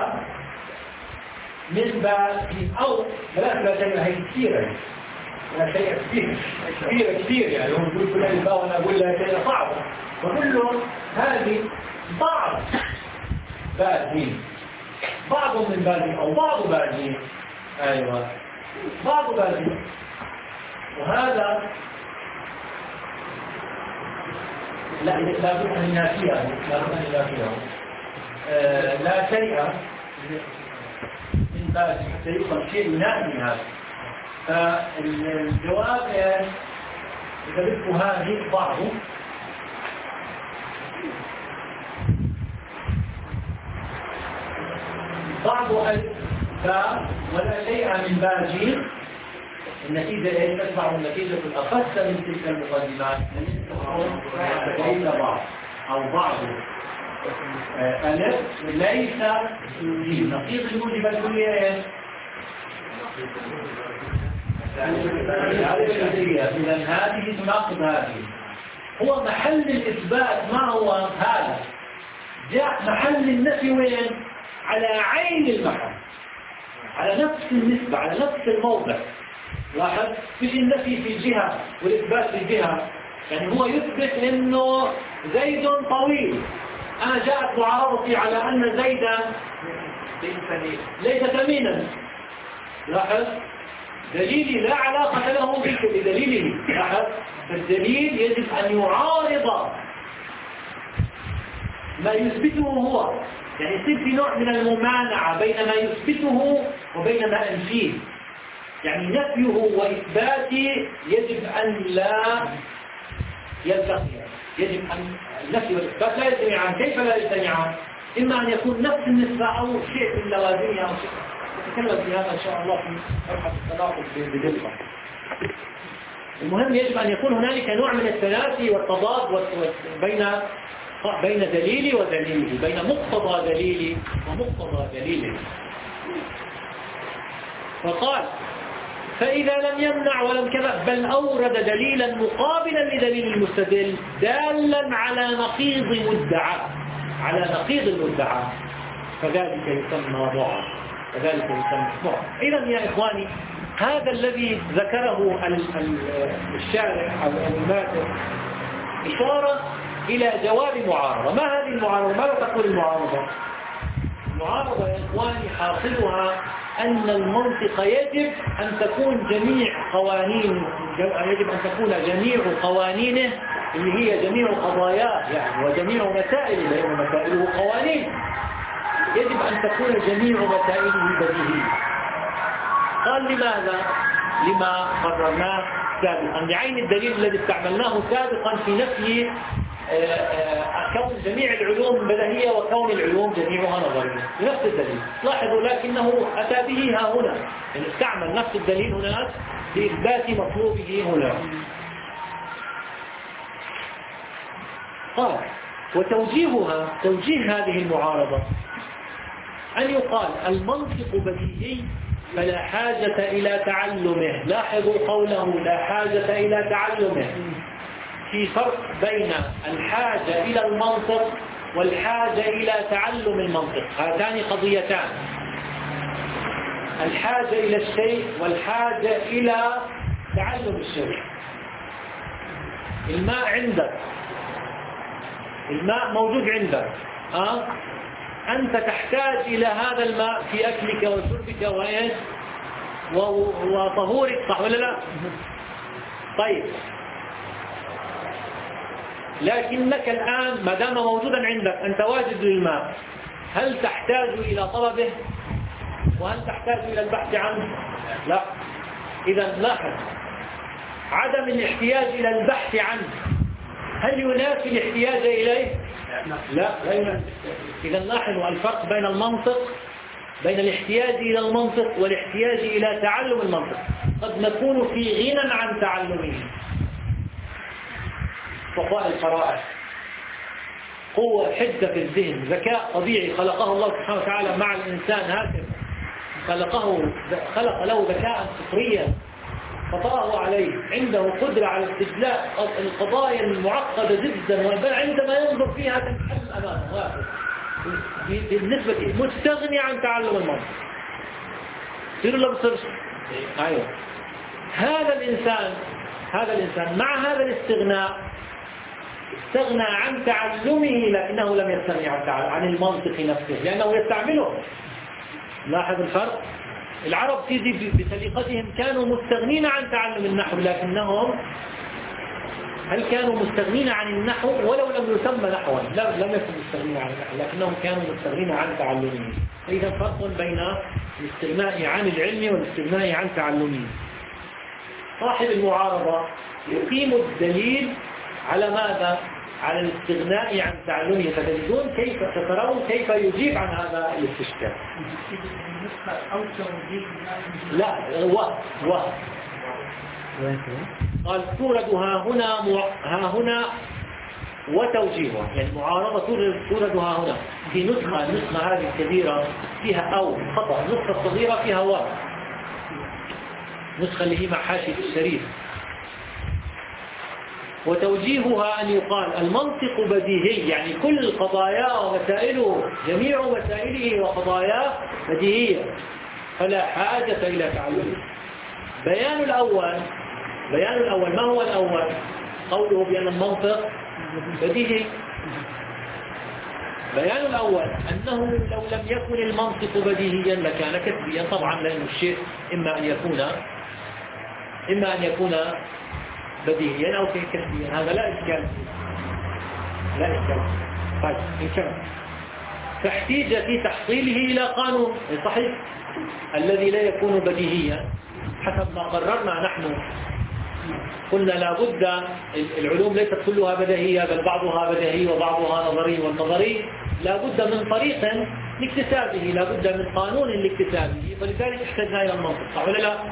A: من باء أو لا لا شيء، هي كثيرة، لا شيء كثير كثير كثير. يعني هم يقول كل ألف باء وأنا أقول لا شيء صعب، وكله هذه بعض باء جيم، بعض من باء أو بعض باء جيم. أيوة بعض باء جيم. وهذا لا لا بد أن ينافيه، لا بد أن ينافيه. آه لا شيء من باء حتى يقال شيء ينافي هذا. فالجواب إذا بدكم هذه بعضه بعض ألف باء ولا شيء من باء جيم، النتيجة ايش؟ تتبع النتيجة الأخص من تلك المقدمات ليس بعض أو بعض ألف ليس جيم. نقيض الموجبة الكلية ايش؟ إذا هذه تناقض هذه. هو محل الإثبات ما هو هذا، جاء محل النفي وين؟ على عين المحل، على نفس النسبة، على نفس الموضع. لاحظ مش النفي في جهة والإثبات في جهة. يعني هو يثبت إنه زيد طويل، أنا جاءت معارضتي على أن زيدا ليس ثمينا. لاحظ دليلي لا علاقة له بدليله. لاحظ الدليل يجب أن يعارض ما يثبته هو، يعني يصير في نوع من الممانعة بين ما يثبته وبين ما أنفيه. يعني نفيه وإثباته يجب أن لا يلتقيا، يجب أن النفي والإثبات لا يجتمعان. كيف لا يجتمعان؟ إما أن يكون نفس النسبة أو شيء من لوازمها أو شيء. نتكلم في هذا إن شاء الله في مرحلة التناقض بدقة. المهم يجب أن يكون هنالك نوع من التنافي والتضاد بين بين دليلي ودليله، بين مقتضى دليلي ومقتضى دليله. فقال فإذا لم يمنع ولم كذا بل أورد دليلا مقابلا لدليل المستدل دالا على نقيض مدعى، على نقيض المدعى، فذلك يسمى ضعف، فذلك يسمى ضعف. إذا يا إخواني هذا الذي ذكره الشارح أو الماتر إشارة إلى جواب معارضة. ما هذه المعارضة؟ ماذا تقول المعارضة؟ المعارضة يا إخواني حاصلها أن المنطق يجب أن تكون جميع قوانين، يجب أن تكون جميع قوانينه اللي هي جميع قضاياه يعني وجميع مسائله، لأن مسائله قوانين، يجب أن تكون جميع مسائله بديهية. قال لماذا؟ لما قررناه سابقا، لعين الدليل الذي استعملناه سابقا في نفي كون جميع العلوم بديهية وكون العلوم جميعها نظرية، نفس الدليل. لاحظوا لكنه أتى به ها هنا، يعني استعمل نفس الدليل هناك لإثبات مطلوبه هنا. قال وتوجيهها، توجيه هذه المعارضة أن يقال المنطق بديهي فلا حاجة إلى تعلمه. لاحظوا قوله لا حاجة إلى تعلمه. في فرق بين الحاجة إلى المنطق والحاجة إلى تعلم المنطق، هاتان قضيتان. الحاجة إلى الشيء والحاجة إلى تعلم الشيء. الماء عندك، الماء موجود عندك، أه؟ أنت تحتاج إلى هذا الماء في أكلك وشربك وإيش وطهورك، صح ولا لا؟ طيب لكنك الآن ما دام موجودا عندك أنت واجد للماء، هل تحتاج إلى طلبه وهل تحتاج إلى البحث عنه؟ لا. إذا لاحظ عدم الاحتياج إلى البحث عنه هل ينافي الاحتياج إليه؟ لا، لا ينافي. إذا لاحظوا الفرق بين المنطق، بين الاحتياج إلى المنطق والاحتياج إلى تعلم المنطق. قد نكون في غنى عن تعلمه، صفاء القراءة، قوة، حدة في الذهن، ذكاء طبيعي خلقه الله سبحانه وتعالى مع الإنسان هكذا، خلقه خلق له ذكاء فطريا فطرأه عليه، عنده قدرة على استجلاء القضايا المعقدة جدا، وبل عندما ينظر فيها تنحل أمامه بالنسبة مستغني عن تعلم المنطق. تصير ولا بتصيرش؟ أيوه. هذا الإنسان هذا الإنسان مع هذا الاستغناء استغنى عن تعلمه، لكنه لم يستغني عن عن المنطق نفسه لأنه يستعمله. لاحظ الفرق. العرب في بسليقتهم كانوا مستغنين عن تعلم النحو، لكنهم هل كانوا مستغنين عن النحو ولو لم يسمى نحوا؟ لا، لم يكونوا مستغنين عن النحو، لكنهم كانوا مستغنين عن تعلمه. إذا فرق بين الاستغناء عن العلم والاستغناء عن تعلمه. صاحب المعارضة يقيم الدليل على ماذا؟ على الاستغناء عن تعلمه، فتجدون كيف تترون كيف يجيب عن هذا الاستشكال. لا و و قال تورد ها هنا ها هنا وتوجيهها، يعني معارضة تورد ها هنا. في نسخة النسخة هذه الكبيرة فيها أو خطأ، النسخة الصغيرة فيها و، نسخة اللي هي مع حاشية الشريف. وتوجيهها أن يقال المنطق بديهي، يعني كل قضاياه ومسائله جميع مسائله وقضاياه بديهية فلا حاجة إلى تعلمه. بيان الأول بيان الأول ما هو الأول؟ قوله بأن المنطق بديهي. بيان الأول أنه لو لم يكن المنطق بديهيا لكان كسبيا، طبعا لأن الشيء إما أن يكون إما أن يكون بديهيا أو كسبيا، هذا لا إشكال لا إشكال. طيب نكمل. فاحتيج في تحصيله إلى قانون صحيح الذي لا يكون بديهيا حسب ما قررنا نحن. قلنا لابد العلوم ليست كلها بديهية، بل بعضها بديهي وبعضها نظري، والنظري لابد من طريق لاكتسابه، لابد من قانون لاكتسابه، فلذلك احتجنا إلى المنطق، صح ولا لا؟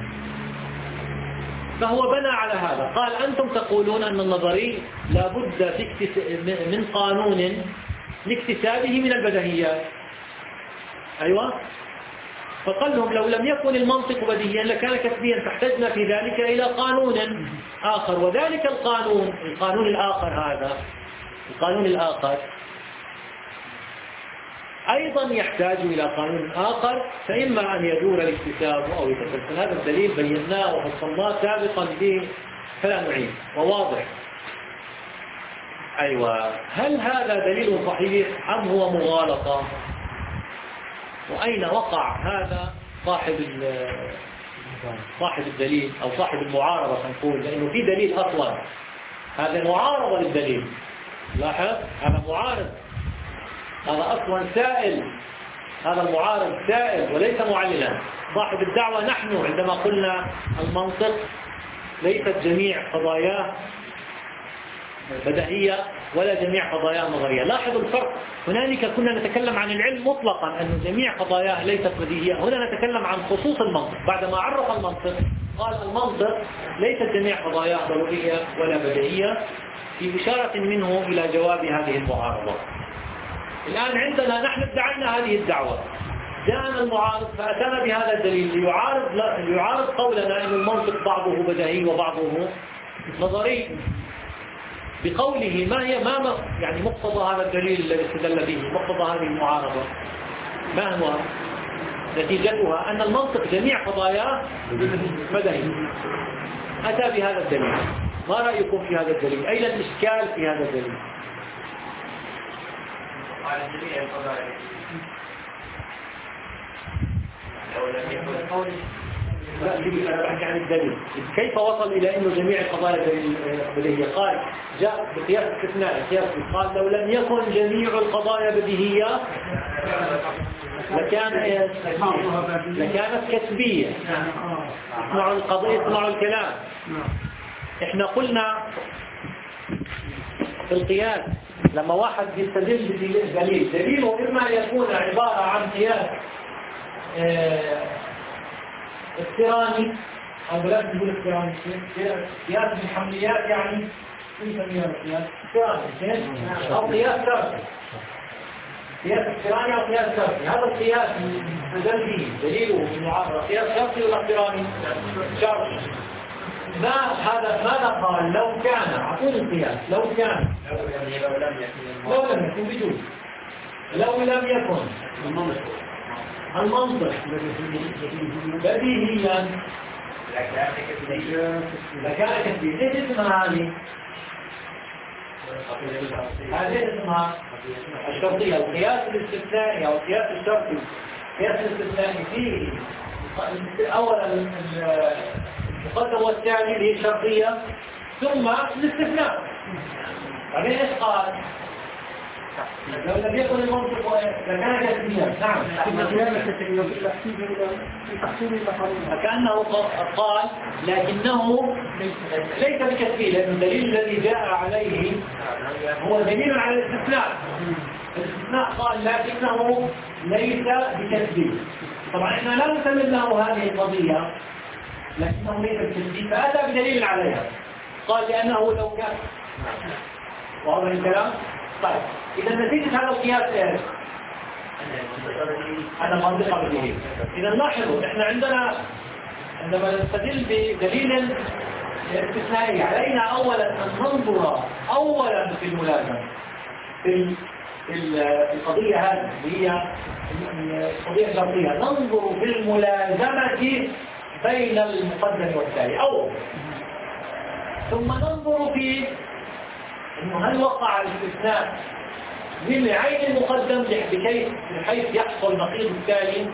A: فهو بنى على هذا، قال أنتم تقولون أن النظري لابد من قانون لاكتسابه من البديهيات. أيوة، فقال لهم لو لم يكن المنطق بديهيا لكان كسبيا، فاحتجنا في ذلك إلى قانون آخر، وذلك القانون القانون الآخر هذا القانون الآخر أيضا يحتاج إلى قانون آخر، فإما أن يدور الاكتساب أو يتسلسل. هذا الدليل بيناه وفصلناه سابقا به فلا نعيد وواضح. أيوة، هل هذا دليل صحيح أم هو مغالطة؟ وأين وقع هذا صاحب صاحب الدليل أو صاحب المعارضة نقول، لأنه في دليل أصلا، هذا معارضة للدليل. لاحظ هذا معارض، هذا أصلا سائل، هذا المعارض سائل وليس معللا. صاحب الدعوة نحن عندما قلنا المنطق ليست جميع قضاياه بديهية ولا جميع قضاياه نظرية. لاحظوا الفرق، هنالك كنا نتكلم عن العلم مطلقا أن جميع قضاياه ليست بديهية، هنا نتكلم عن خصوص المنطق. بعدما عرف المنطق قال المنطق ليست جميع قضاياه ضرورية ولا بديهية، في إشارة منه إلى جواب هذه المعارضة. الآن عندنا نحن ادعينا هذه الدعوة، جاءنا المعارض فأتانا بهذا الدليل ليعارض ليعارض قولنا أن المنطق بعضه بديهي وبعضه نظري، بقوله ما هي ما يعني مقتضى هذا الدليل الذي استدل به، مقتضى هذه المعارضة ما هو؟ نتيجتها أن المنطق جميع قضاياه بديهي. أتى بهذا الدليل، ما رأيكم في هذا الدليل؟ أين الإشكال في هذا الدليل؟
C: على جميع القضايا لو لم يكن
A: لا أنا بحكي عن الدليل، كيف وصل إلى أنه جميع القضايا بديهية؟ قال جاء بقياس استثنائي، قياس قال لو لم يكن جميع القضايا بديهية لكان لكانت كسبية. اسمعوا القضية، اسمعوا الكلام. احنا قلنا في القياس لما واحد يستدل بدليل، دليله إما يكون عبارة عن قياس اقتراني أو بلاش نقول اقتراني، قياس بالحمليات، يعني كيف نسميها قياس اقتراني أو قياس تركي، قياس اقتراني أو قياس تركي. هذا القياس استدل به دليله في المعارضة قياس تركي ولا اقتراني؟ شرطي. ما هذا ماذا قال؟ لو كان، أعطوني القياس، لو كان لو لم يكن بدون لو لم يكن المنطق بديهيا لكان كثير. ايش اسمها هذه؟ هذه اسمها الشرطية، القياس الاستثنائي أو القياس الشرطي. القياس الاستثنائي فيه أولا المقدم والثاني اللي هي الشرطية، ثم الاستثناء. بعدين ايش قال؟ لو لم يكن المنطق لكان كسبيا. نعم. فكأنه قال لكنه ليس بكسبي، لأن الدليل الذي جاء عليه هو دليل على الاستثناء. الاستثناء قال لكنه ليس بكسبي. طبعا احنا لا نسلم له هذه القضية لكنه ليس بكسبي، فأتى بدليل عليها. قال لأنه لو كان واضح الكلام. طيب إذا نتيجة هذا القياس ايش؟ هذا منطقة بديهية. إذا لاحظوا احنا عندنا عندما نستدل بدليل استثنائي علينا أولا أن ننظر أولا في الملازمة في القضية هذه هي القضية الشرطية، ننظر في الملازمة بين المقدم والتالي أول، ثم ننظر في إنه هل وقع الاستثناء من عين المقدم بحيث بحيث يحصل نقيض التالي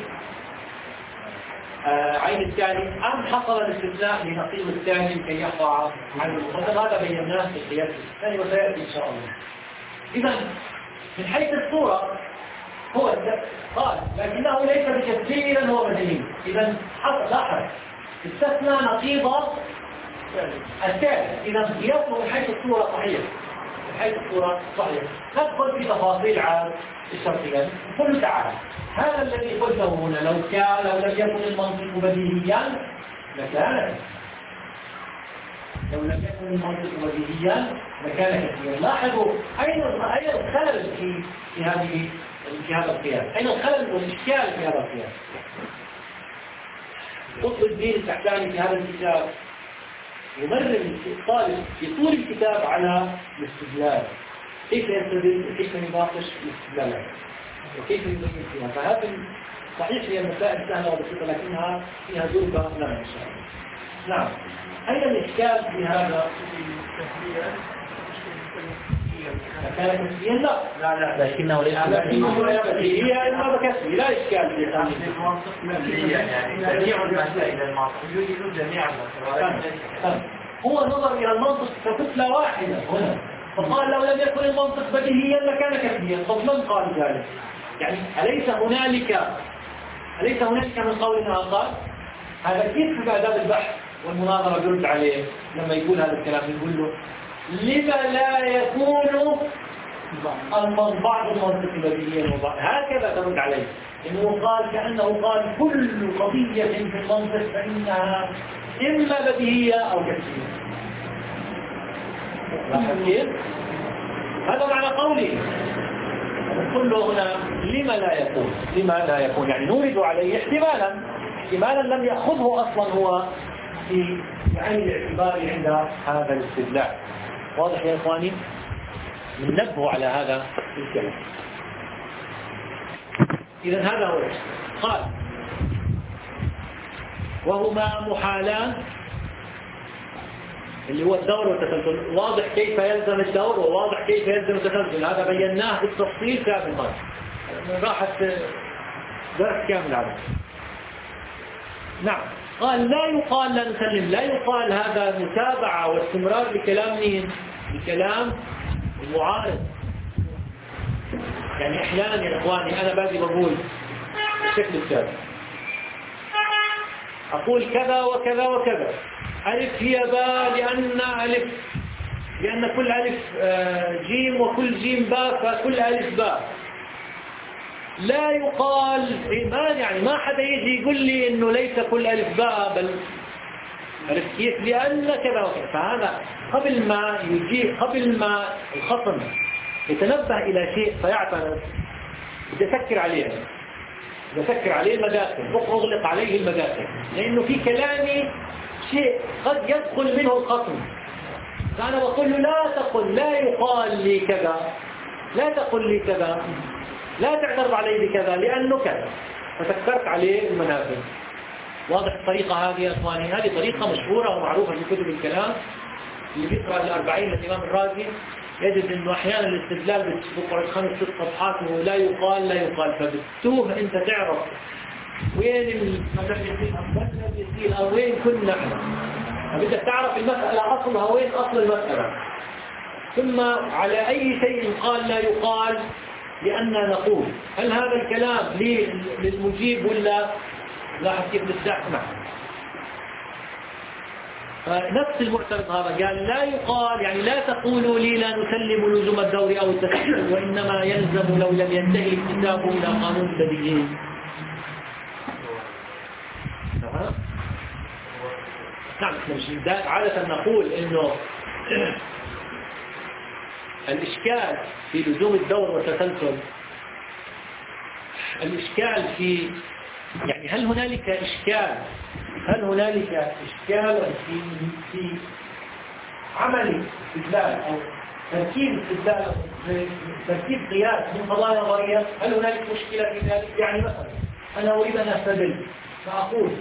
A: آه عين التالي، أم حصل الاستثناء لنقيض التالي كي يقع عين المقدم. هذا بيناه في القياس الثاني وسيأتي إن شاء الله. إذا من حيث الصورة هو قال لكنه ليس بكثير هو بدليل. إذا لاحظ استثنى نقيض التالي. إذا قياسه من حيث الصورة صحيح، من حيث الصورة صحيح. ندخل في تفاصيل عن الشرطية. قل تعالى هذا الذي قلته هنا لو كان لو لم يكن المنطق بديهيا لكان، لو لم يكن المنطق بديهيا لكان كثيرا. لاحظوا أين أين الخلل في في هذه في هذا القياس، أين الخلل والإشكال في هذا القياس. قطب الدين السحتاني في هذا الكتاب يمرر الطالب في طول الكتاب على الاستدلال، كيف يستدل وكيف يناقش الاستدلالات وكيف يبين فيها. فهذا صحيح هي مسائل سهلة وبسيطة لكنها فيها ذربة لنا إن شاء الله. نعم. أين الإشكال في هذا؟ كان كسبيا؟ لا لا لا لكنه ليس بديهيا إما بكسبي، لا إشكال في هذا.
C: يعني جميع المسائل المعصوم يوجد جميع المسائل.
A: هو نظر إلى المنطق ككتلة واحدة هنا، فقال لو لم يكن المنطق بديهيا لكان كسبيا. طب من قال ذلك؟ يعني أليس هنالك أليس هنالك من قولنا قال هذا كيف في آداب البحث والمناظرة يرد عليه لما يقول هذا الكلام؟ يقول له لما لا يكون بعض المنطق بديهيا وبعض، هكذا ترد عليه. إنه قال كأنه قال كل قضية في المنطق فإنها إما بديهية أو كسبية. لاحظ كيف؟ هذا معنى قولي. نقول له هنا لما لا يكون، لما لا يكون يعني نورد عليه احتمالا احتمالا لم يأخذه أصلا هو في عين الاعتبار عند هذا الاستدلال. واضح يا إخواني؟ ننبه على هذا الكلام. إذا هذا هو قال وهما محالان، اللي هو الدور والتسلسل. واضح كيف يلزم الدور وواضح كيف يلزم التسلسل، هذا بيناه بالتفصيل سابقا، راحت درس كامل عليه. نعم. قال لا يقال لا نسلم، لا يقال هذا متابعة واستمرار لكلام مين؟ لكلام المعارض. يعني احيانا يا اخواني انا باجي بقول بشكل التالي، اقول كذا وكذا وكذا، ألف هي باء لأن ألف لأن كل ألف جيم وكل جيم باء فكل ألف باء. لا يقال ما يعني ما حدا يجي يقول لي إنه ليس كل ألف باء بل ألف كيف لأن كذا وكذا. فهذا قبل ما يجي قبل ما الخصم يتنبه إلى شيء فيعترض يفكر عليه يفكر عليه المداخل، أغلق عليه المداخل، لأنه في كلامي شيء قد يدخل منه الخصم. فأنا بقول له لا تقل لا يقال لي كذا، لا تقل لي كذا، لا تعترض علي بكذا لأنه كذا، ففكرت عليه المنافذ. واضح الطريقة هذه يا إخواني؟ هذه طريقة مشهورة ومعروفة في كتب الكلام. اللي بيقرأ الأربعين للإمام الرازي يجد أنه أحيانا الاستدلال بقرأ خمس ست صفحات ولا يقال لا يقال، فبتوه أنت تعرف وين المدرسين المدرسين أو وين كنا احنا. بدك تعرف المسألة أصلها وين أصل المسألة. ثم على أي شيء قال لا يقال لأننا نقول. هل هذا الكلام للمجيب ولا لا حكيف للساحمة؟ نفس المعترض هذا قال لا يقال، يعني لا تقولوا لي لا نسلم لزوم الدور أو التسليم، وإنما يلزم لو لم ينتهي الاكتساب إلى قانون بديهي. نعم، عادة نقول إنه الإشكال في لزوم الدور والتسلسل، الإشكال في يعني هل هنالك إشكال هل هنالك إشكال في في عمل استدلال أو تركيب استدلال أو تركيب قياس من قضايا نظرية؟ هل هنالك مشكلة في ذلك؟ يعني مثلا أنا أريد أن أستدل فأقول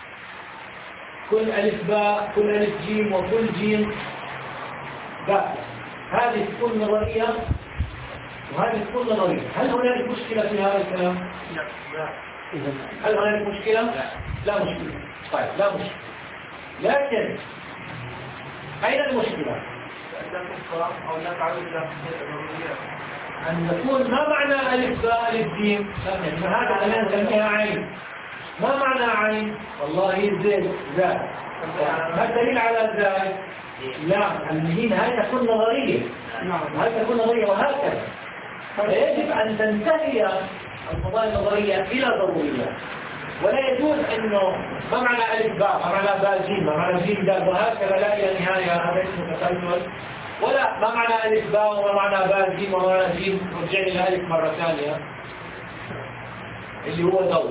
A: كل ألف باء كل ألف جيم وكل جيم باء، هذه تكون نظرية وهذه تكون نظرية. هل هنالك مشكلة في هذا الكلام؟ لا. هل هنالك مشكلة؟ لا. لا مشكلة. طيب لا مشكلة. لكن أين المشكلة؟
C: أو نفعل
A: أن نقول ما معنى ألف باء ألف جيم؟ هذا أنا نسميها عين. ما معنى عين؟ والله زين زاد. ما الدليل على الزاد؟ لا، المهين هاي تكون نظرية. هاي تكون نظرية وهكذا. فيجب أن تنتهي القضايا النظرية إلى ضروريات، ولا يجوز أنه ما معنى ألف باء، ما معنى باء جيم، ما معنى جيم دال وهكذا لا إلى نهاية. هذا اسمه تسلسل. ولا ما معنى ألف باء وما معنى باء جيم وما معنى جيم رجع إلى ألف مرة ثانية اللي هو دور.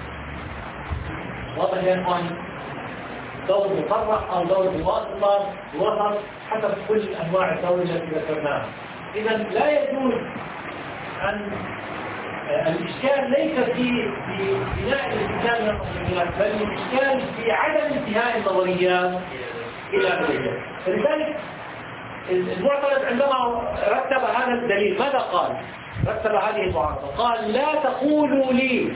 A: واضح يا إخواني؟ دور مفرح أو دور بواسطة بوسط حسب كل أنواع الدور التي ذكرناها. إذا لا يجوز أن الإشكال ليس في في بناء الاستدلال من النظريات، بل الإشكال في عدم انتهاء النظريات إلى نظريات. فلذلك المعترض عندما رتب هذا الدليل ماذا قال؟ رتب هذه المعارضة، قال لا تقولوا لي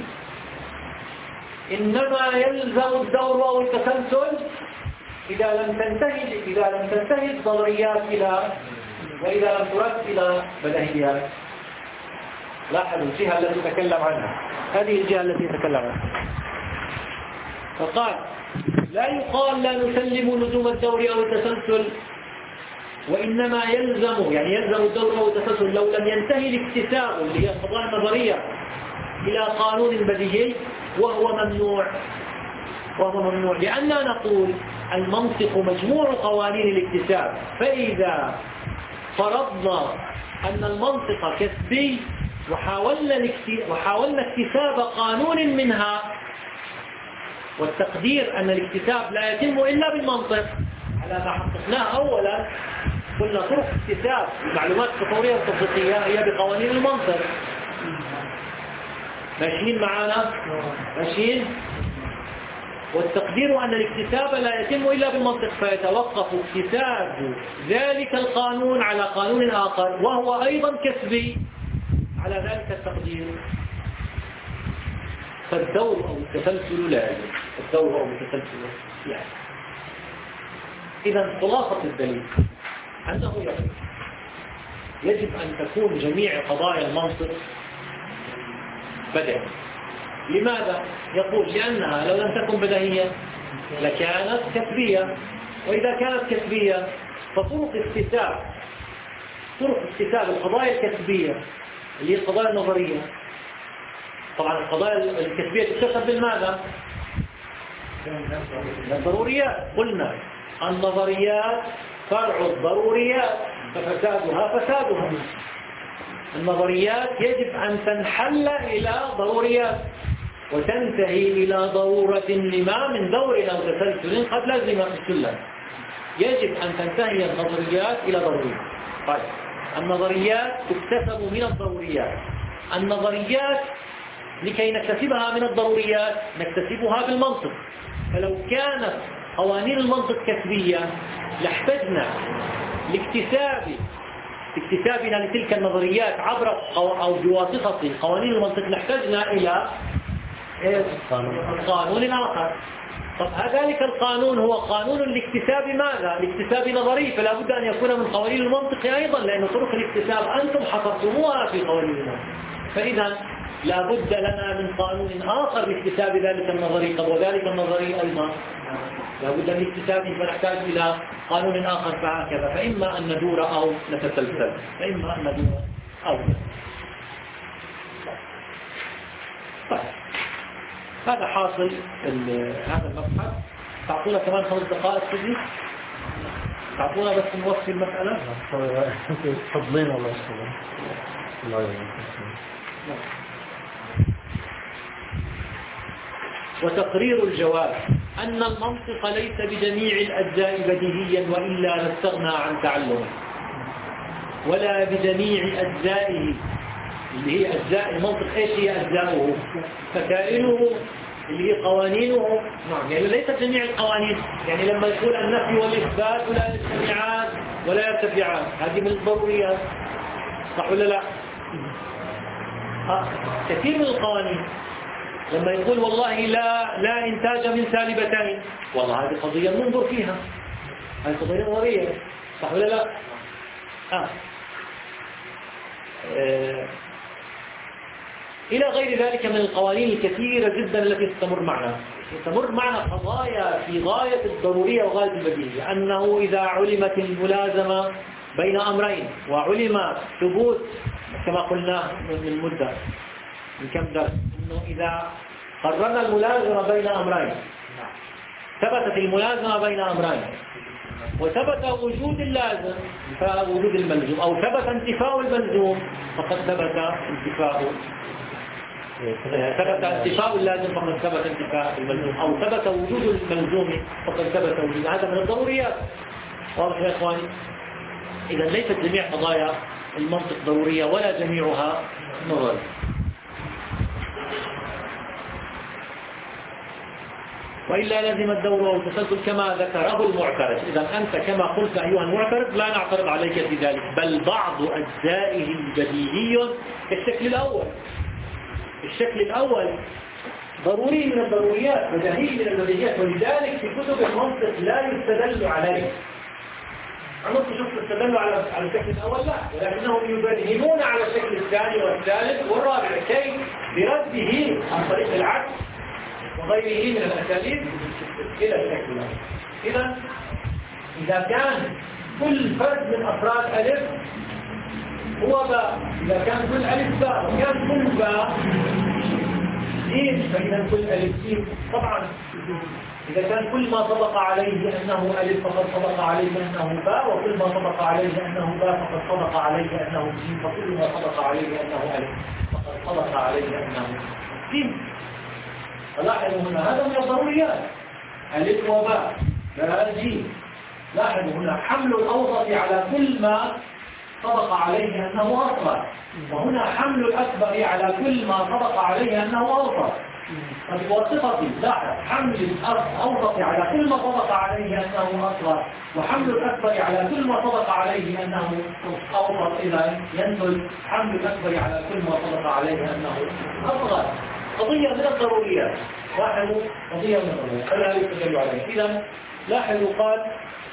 A: إنما يلزم الدور أو التسلسل إذا لم تنتهي إذا لم تنتهي النظريات إلى وإذا لم ترد إلى بديهيات. لاحظوا الجهة التي تكلم عنها، هذه الجهة التي تكلم عنها. فقال لا يقال لا نسلم لزوم الدور أو التسلسل، وإنما يلزم يعني يلزم الدور أو التسلسل لو لم ينتهي الاكتساب اللي هي القضايا النظرية إلى قانون بديهي، وهو ممنوع وهو ممنوع لأننا نقول المنطق مجموع قوانين الاكتساب. فإذا فرضنا أن المنطق كسبي وحاولنا وحاولنا اكتساب قانون منها، والتقدير أن الاكتساب لا يتم إلا بالمنطق على ما حققناه أولا، قلنا طرق اكتساب المعلومات التطورية والتطبيقية هي بقوانين المنطق. ماشيين معنا؟ ماشيين؟ والتقدير أن الاكتساب لا يتم إلا بالمنطق، فيتوقف اكتساب ذلك القانون على قانون آخر وهو أيضا كسبي على ذلك التقدير. فالدور أو التسلسل لازم، الدور أو التسلسل يعني. إذا خلاصة الدليل أنه يجب يجب أن تكون جميع قضايا المنطق بديهية. لماذا؟ يقول لأنها لو لم تكن بديهية لكانت كسبية، وإذا كانت كسبية فطرق اكتساب طرق اكتساب القضايا الكسبية اللي هي القضايا النظرية. طبعا القضايا الكسبية تكتسب بالماذا؟ الضروريات. قلنا النظريات فرع الضروريات ففسادها فسادها. النظريات يجب أن تنحل إلى ضروريات وتنتهي إلى ضرورة لما من دور أو تسلسل قد لازم في السلم. يجب أن تنتهي النظريات إلى ضروريات. طيب النظريات تكتسب من الضروريات. النظريات لكي نكتسبها من الضروريات نكتسبها بالمنطق. فلو كانت قوانين المنطق كسبية لاحتجنا لاكتساب اكتسابنا لتلك النظريات عبر أو بواسطة قوانين المنطق لاحتجنا إلى قانون آخر. طب ذلك القانون هو قانون لاكتساب ماذا؟ لاكتساب نظري، فلا بد أن يكون من قوانين المنطق أيضا، لأن طرق الاكتساب أنتم حصرتموها في قوانين المنطق. فإذا لا بد لنا من قانون آخر لاكتساب ذلك النظري. طب وذلك النظري أيضا لا بد من اكتسابه، فنحتاج إلى قانون آخر، فهكذا. فإما أن ندور أو نتسلسل، فإما أن ندور أو طيب. هذا حاصل هذا المبحث. تعطونا كمان خمس دقائق تجي، تعطونا بس نوصي المسألة.
B: تفضلين الله يسلمك. الله يسلمك.
A: وتقرير الجواب أن المنطق ليس بجميع الأجزاء بديهيا، وإلا لاستغنى عن تعلمه، ولا بجميع أجزائه اللي هي أجزاء المنطق. إيش هي أجزاؤه؟ مسائله اللي هي قوانينه. نعم، يعني ليست جميع القوانين. يعني لما يقول النفي والإثبات لا يجتمعان ولا يرتفعان، هذه من الضروريات، صح ولا لا؟ آه. كثير من القوانين لما يقول والله لا لا إنتاج من سالبتين، والله هذه قضية ننظر فيها، هذه قضية نظرية، صح ولا لا؟ آه. آه. إلى غير ذلك من القوانين الكثيرة جدا التي تستمر معنا تستمر معنا قضايا في غاية الضرورية وغاية البديهية، أنه إذا علمت الملازمة بين أمرين وعلم ثبوت كما قلنا من مدة من كم درس، أنه إذا قررنا الملازمة بين أمرين، ثبتت الملازمة بين أمرين وثبت وجود اللازم فوجود الملزوم، أو ثبت انتفاء الملزوم فقد ثبت انتفاء ثبت انتفاء اللازم فقد ثبت انتفاء الملزوم، أو ثبت وجود الملزوم فقد ثبت وجود. هذا من الضروريات. واضح يا إخواني؟ إذا ليست جميع قضايا المنطق ضرورية ولا جميعها نظرية. وإلا لازم الدور والتسلسل كما ذكره المعترض. إذا أنت كما قلت أيها المعترض لا نعترض عليك في ذلك، بل بعض أجزائه بديهي كالشكل الأول. الشكل الأول ضروري من الضروريات، بديهي من البديهيات، ولذلك في كتب المنطق لا يستدل عليه. عمرك شفت استدلوا على على الشكل الأول؟ لا، ولكنهم يبرهنون على الشكل الثاني والثالث والرابع كي برده عن طريق العكس وغيره من الأساليب إلى الشكل الأول. إذا إذا كان كل فرد من أفراد ألف هو باء، إذا كان كل ألف باء وكان كل باء سين، فإذا كل ألف سين. طبعا إذا كان كل ما طبق عليه أنه ألف فقد طبق عليه أنه باء، وكل ما طبق عليه أنه باء فقد طبق عليه أنه سين، فكل ما طبق عليه أنه ألف فقد طبق عليه أنه سين. فلاحظوا هنا هذا من الضروريات، ألف وباء باء جيم. لاحظوا هنا حمل الأوسط على كل ما طبق عليه أنه أصغر، وهنا حمل الأكبر على كل ما طبق عليه أنه أوسط. وصفتي لاحظ حمل الأوسط على كل ما طبق عليه أنه أصغر، وحمل الأكبر على كل ما طبق عليه أنه أوسط. إذا ينتج حمل الأكبر على كل ما طبق عليه أنه أصغر. قضية من الضروريات. لاحظوا قضية من الضروريات فلا يستدل عليه. إذا لاحظوا قال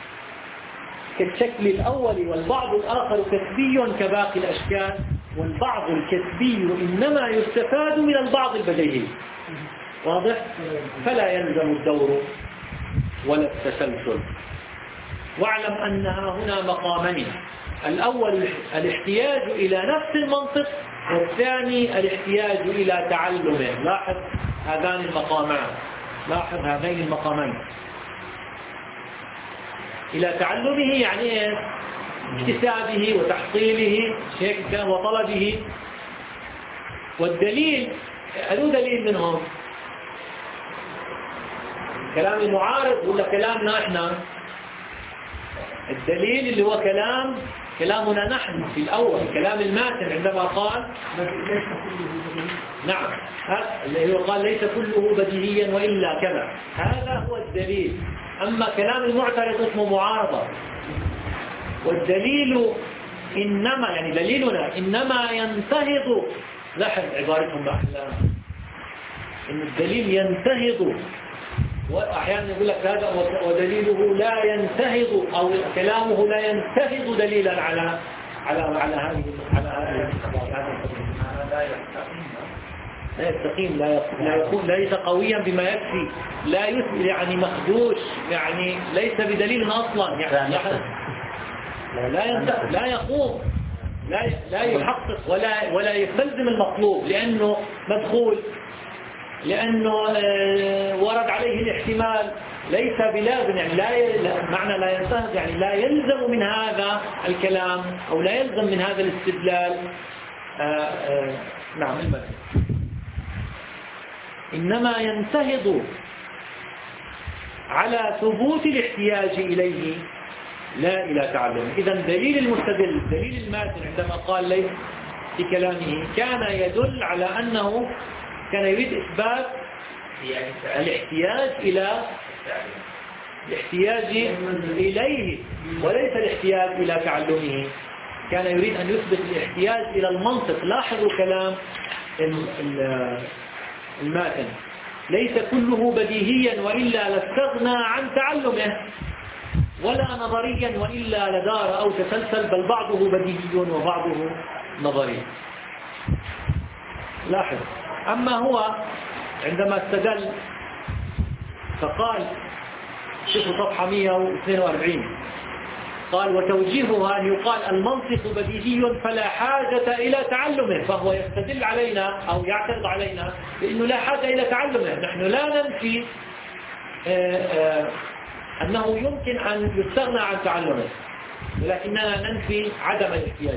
A: كالشكل الأول، والبعض الآخر كسبي كباقي الأشكال، والبعض الكسبي إنما يستفاد من البعض البديهي. واضح؟ فلا يلزم الدور ولا التسلسل. واعلم أنها هنا مقامان: الأول الاحتياج إلى نفس المنطق، والثاني الاحتياج إلى تعلمه. لاحظ هذان المقامان، لاحظ هذين المقامان. إلى تعلمه يعني إيه؟ اكتسابه وتحصيله وطلبه. والدليل ألو دليل منهم كلام المعارض ولا كلامنا احنا؟ الدليل اللي هو كلام كلامنا نحن في الأول، كلام الماتن عندما قال نعم اللي هو قال ليس كله بديهيا وإلا كذا، هذا هو الدليل. أما كلام المعترض اسمه معارضة. والدليل إنما يعني دليلنا إنما ينتهض، لاحظ عبارتهم بأحلام، إن الدليل ينتهض وأحيانا يقول لك هذا ودليله لا ينتهض أو كلامه لا ينتهض دليلا على على على هذه على هذه لا يستقيم لا لا يكون ليس قويا بما يكفي لا يعني مخدوش يعني ليس بدليل أصلا يعني لا لا يقوم لا لا يحقق ولا ولا يستلزم المطلوب لأنه مدخول لأنه ورد عليه الاحتمال ليس بلازم يعني لا معنى لا ينتهض يعني لا يلزم من هذا الكلام أو لا يلزم من هذا الاستدلال آآ آآ نعم المثل إنما ينتهض على ثبوت الاحتياج إليه لا إلى تعلم. إذا دليل المستدل دليل الماتن عندما قال لي في كلامه كان يدل على أنه كان يريد إثبات الاحتياج إلى الاحتياج إليه وليس الاحتياج إلى تعلمه. كان يريد أن يثبت الاحتياج إلى المنطق. لاحظوا كلام الماتن ليس كله بديهيا وإلا لاستغنى عن تعلمه ولا نظريا وإلا لدار أو تسلسل بل بعضه بديهي وبعضه نظري. لاحظ أما هو عندما استدل فقال شوفوا صفحة مئة واثنين وأربعين قال وتوجيهها أن يقال المنطق بديهي فلا حاجة إلى تعلمه. فهو يستدل علينا أو يعترض علينا بأنه لا حاجة إلى تعلمه. نحن لا ننفي آآ آآ أنه يمكن أن يستغنى عن تعلمه ولكننا ننفي عدم الاحتياج.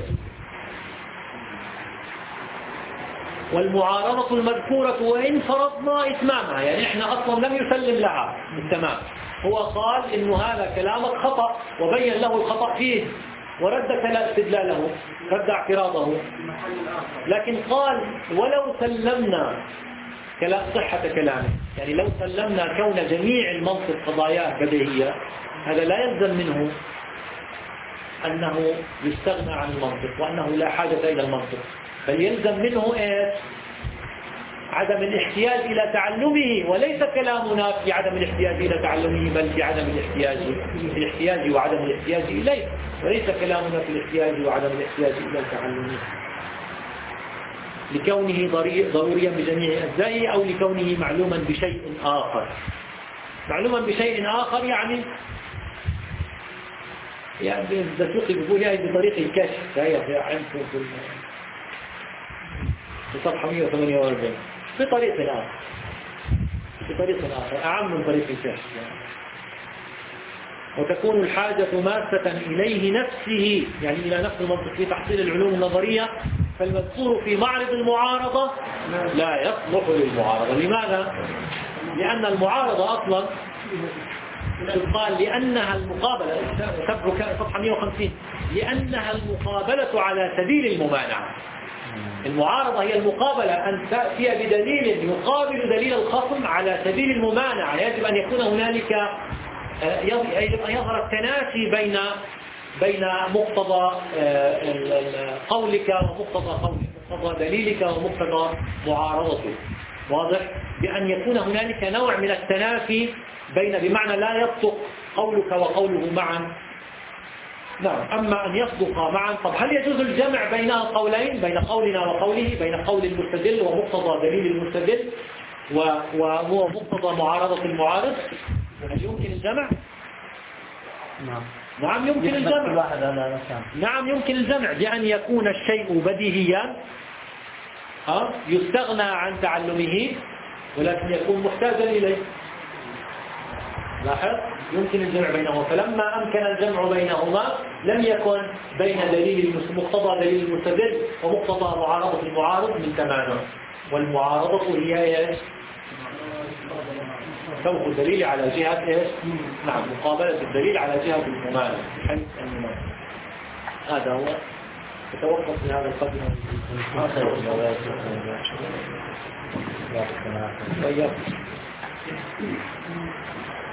A: والمعارضة المذكورة وإن فرضنا إتمامها يعني إحنا أصلا لم يسلم لها بالتمام. هو قال إنه هذا كلامك خطأ وبين له الخطأ فيه ورد استدلاله رد اعتراضه لكن قال ولو سلمنا صحة كلامه يعني لو سلمنا كون جميع المنطق قضاياه بديهية هذا لا يلزم منه أنه يستغنى عن المنطق وأنه لا حاجة إلى المنطق بل يلزم منه إيه؟ عدم الاحتياج إلى تعلمه وليس كلامنا في عدم الاحتياج إلى تعلمه بل في عدم الاحتياج في الاحتياج وعدم الاحتياج إليه وليس كلامنا في الاحتياج وعدم الاحتياج إلى تعلمه لكونه ضروريا بجميع أجزائه أو لكونه معلوما بشيء آخر. معلوما بشيء آخر يعني يعني الدسوقي بيقول يعني بطريق الكشف هي عندكم في في صفحة مئة وثمانية وأربعين بطريق آخر بطريق آخر أعم من طريق الكشف يعني. وتكون الحاجة ماسة إليه نفسه يعني إلى نفس المنطق في تحصيل العلوم النظرية فالمذكور في معرض المعارضة لا يصلح للمعارضة. لماذا؟ لأن المعارضة أصلا قال لأنها المقابلة صفحة مئة وخمسين لأنها المقابلة على سبيل الممانعة. المعارضة هي المقابلة أن تأتي بدليل يقابل دليل الخصم على سبيل الممانعة. يجب أن يكون هنالك يجب أن يظهر التنافي بين بين مقتضى قولك ومقتضى قولك مقتضى دليلك ومقتضى معارضته. واضح؟ بأن يكون هنالك نوع من التنافي بين بمعنى لا يصدق قولك وقوله معا. نعم. أما أن يصدق معا طب هل يجوز الجمع بين القولين بين قولنا وقوله بين قول المستدل ومقتضى دليل المستدل وهو مقتضى معارضة المعارض؟ هل يمكن الجمع؟
B: نعم
A: نعم يمكن الجمع. نعم يمكن الجمع بأن يكون الشيء بديهيا ها يستغنى عن تعلمه ولكن يكون محتاجا إليه. لاحظ يمكن الجمع بينهما. فلما أمكن الجمع بينهما لم يكن بين دليل مقتضى دليل المستدل ومقتضى معارضة المعارض من تمانع. والمعارضة هي ايش؟ توقف الدليل على جهة ايش؟ نعم مقابلة الدليل على جهة الممانع حيث الممانع. هذا هو. تتوقف في هذا القدر. طيب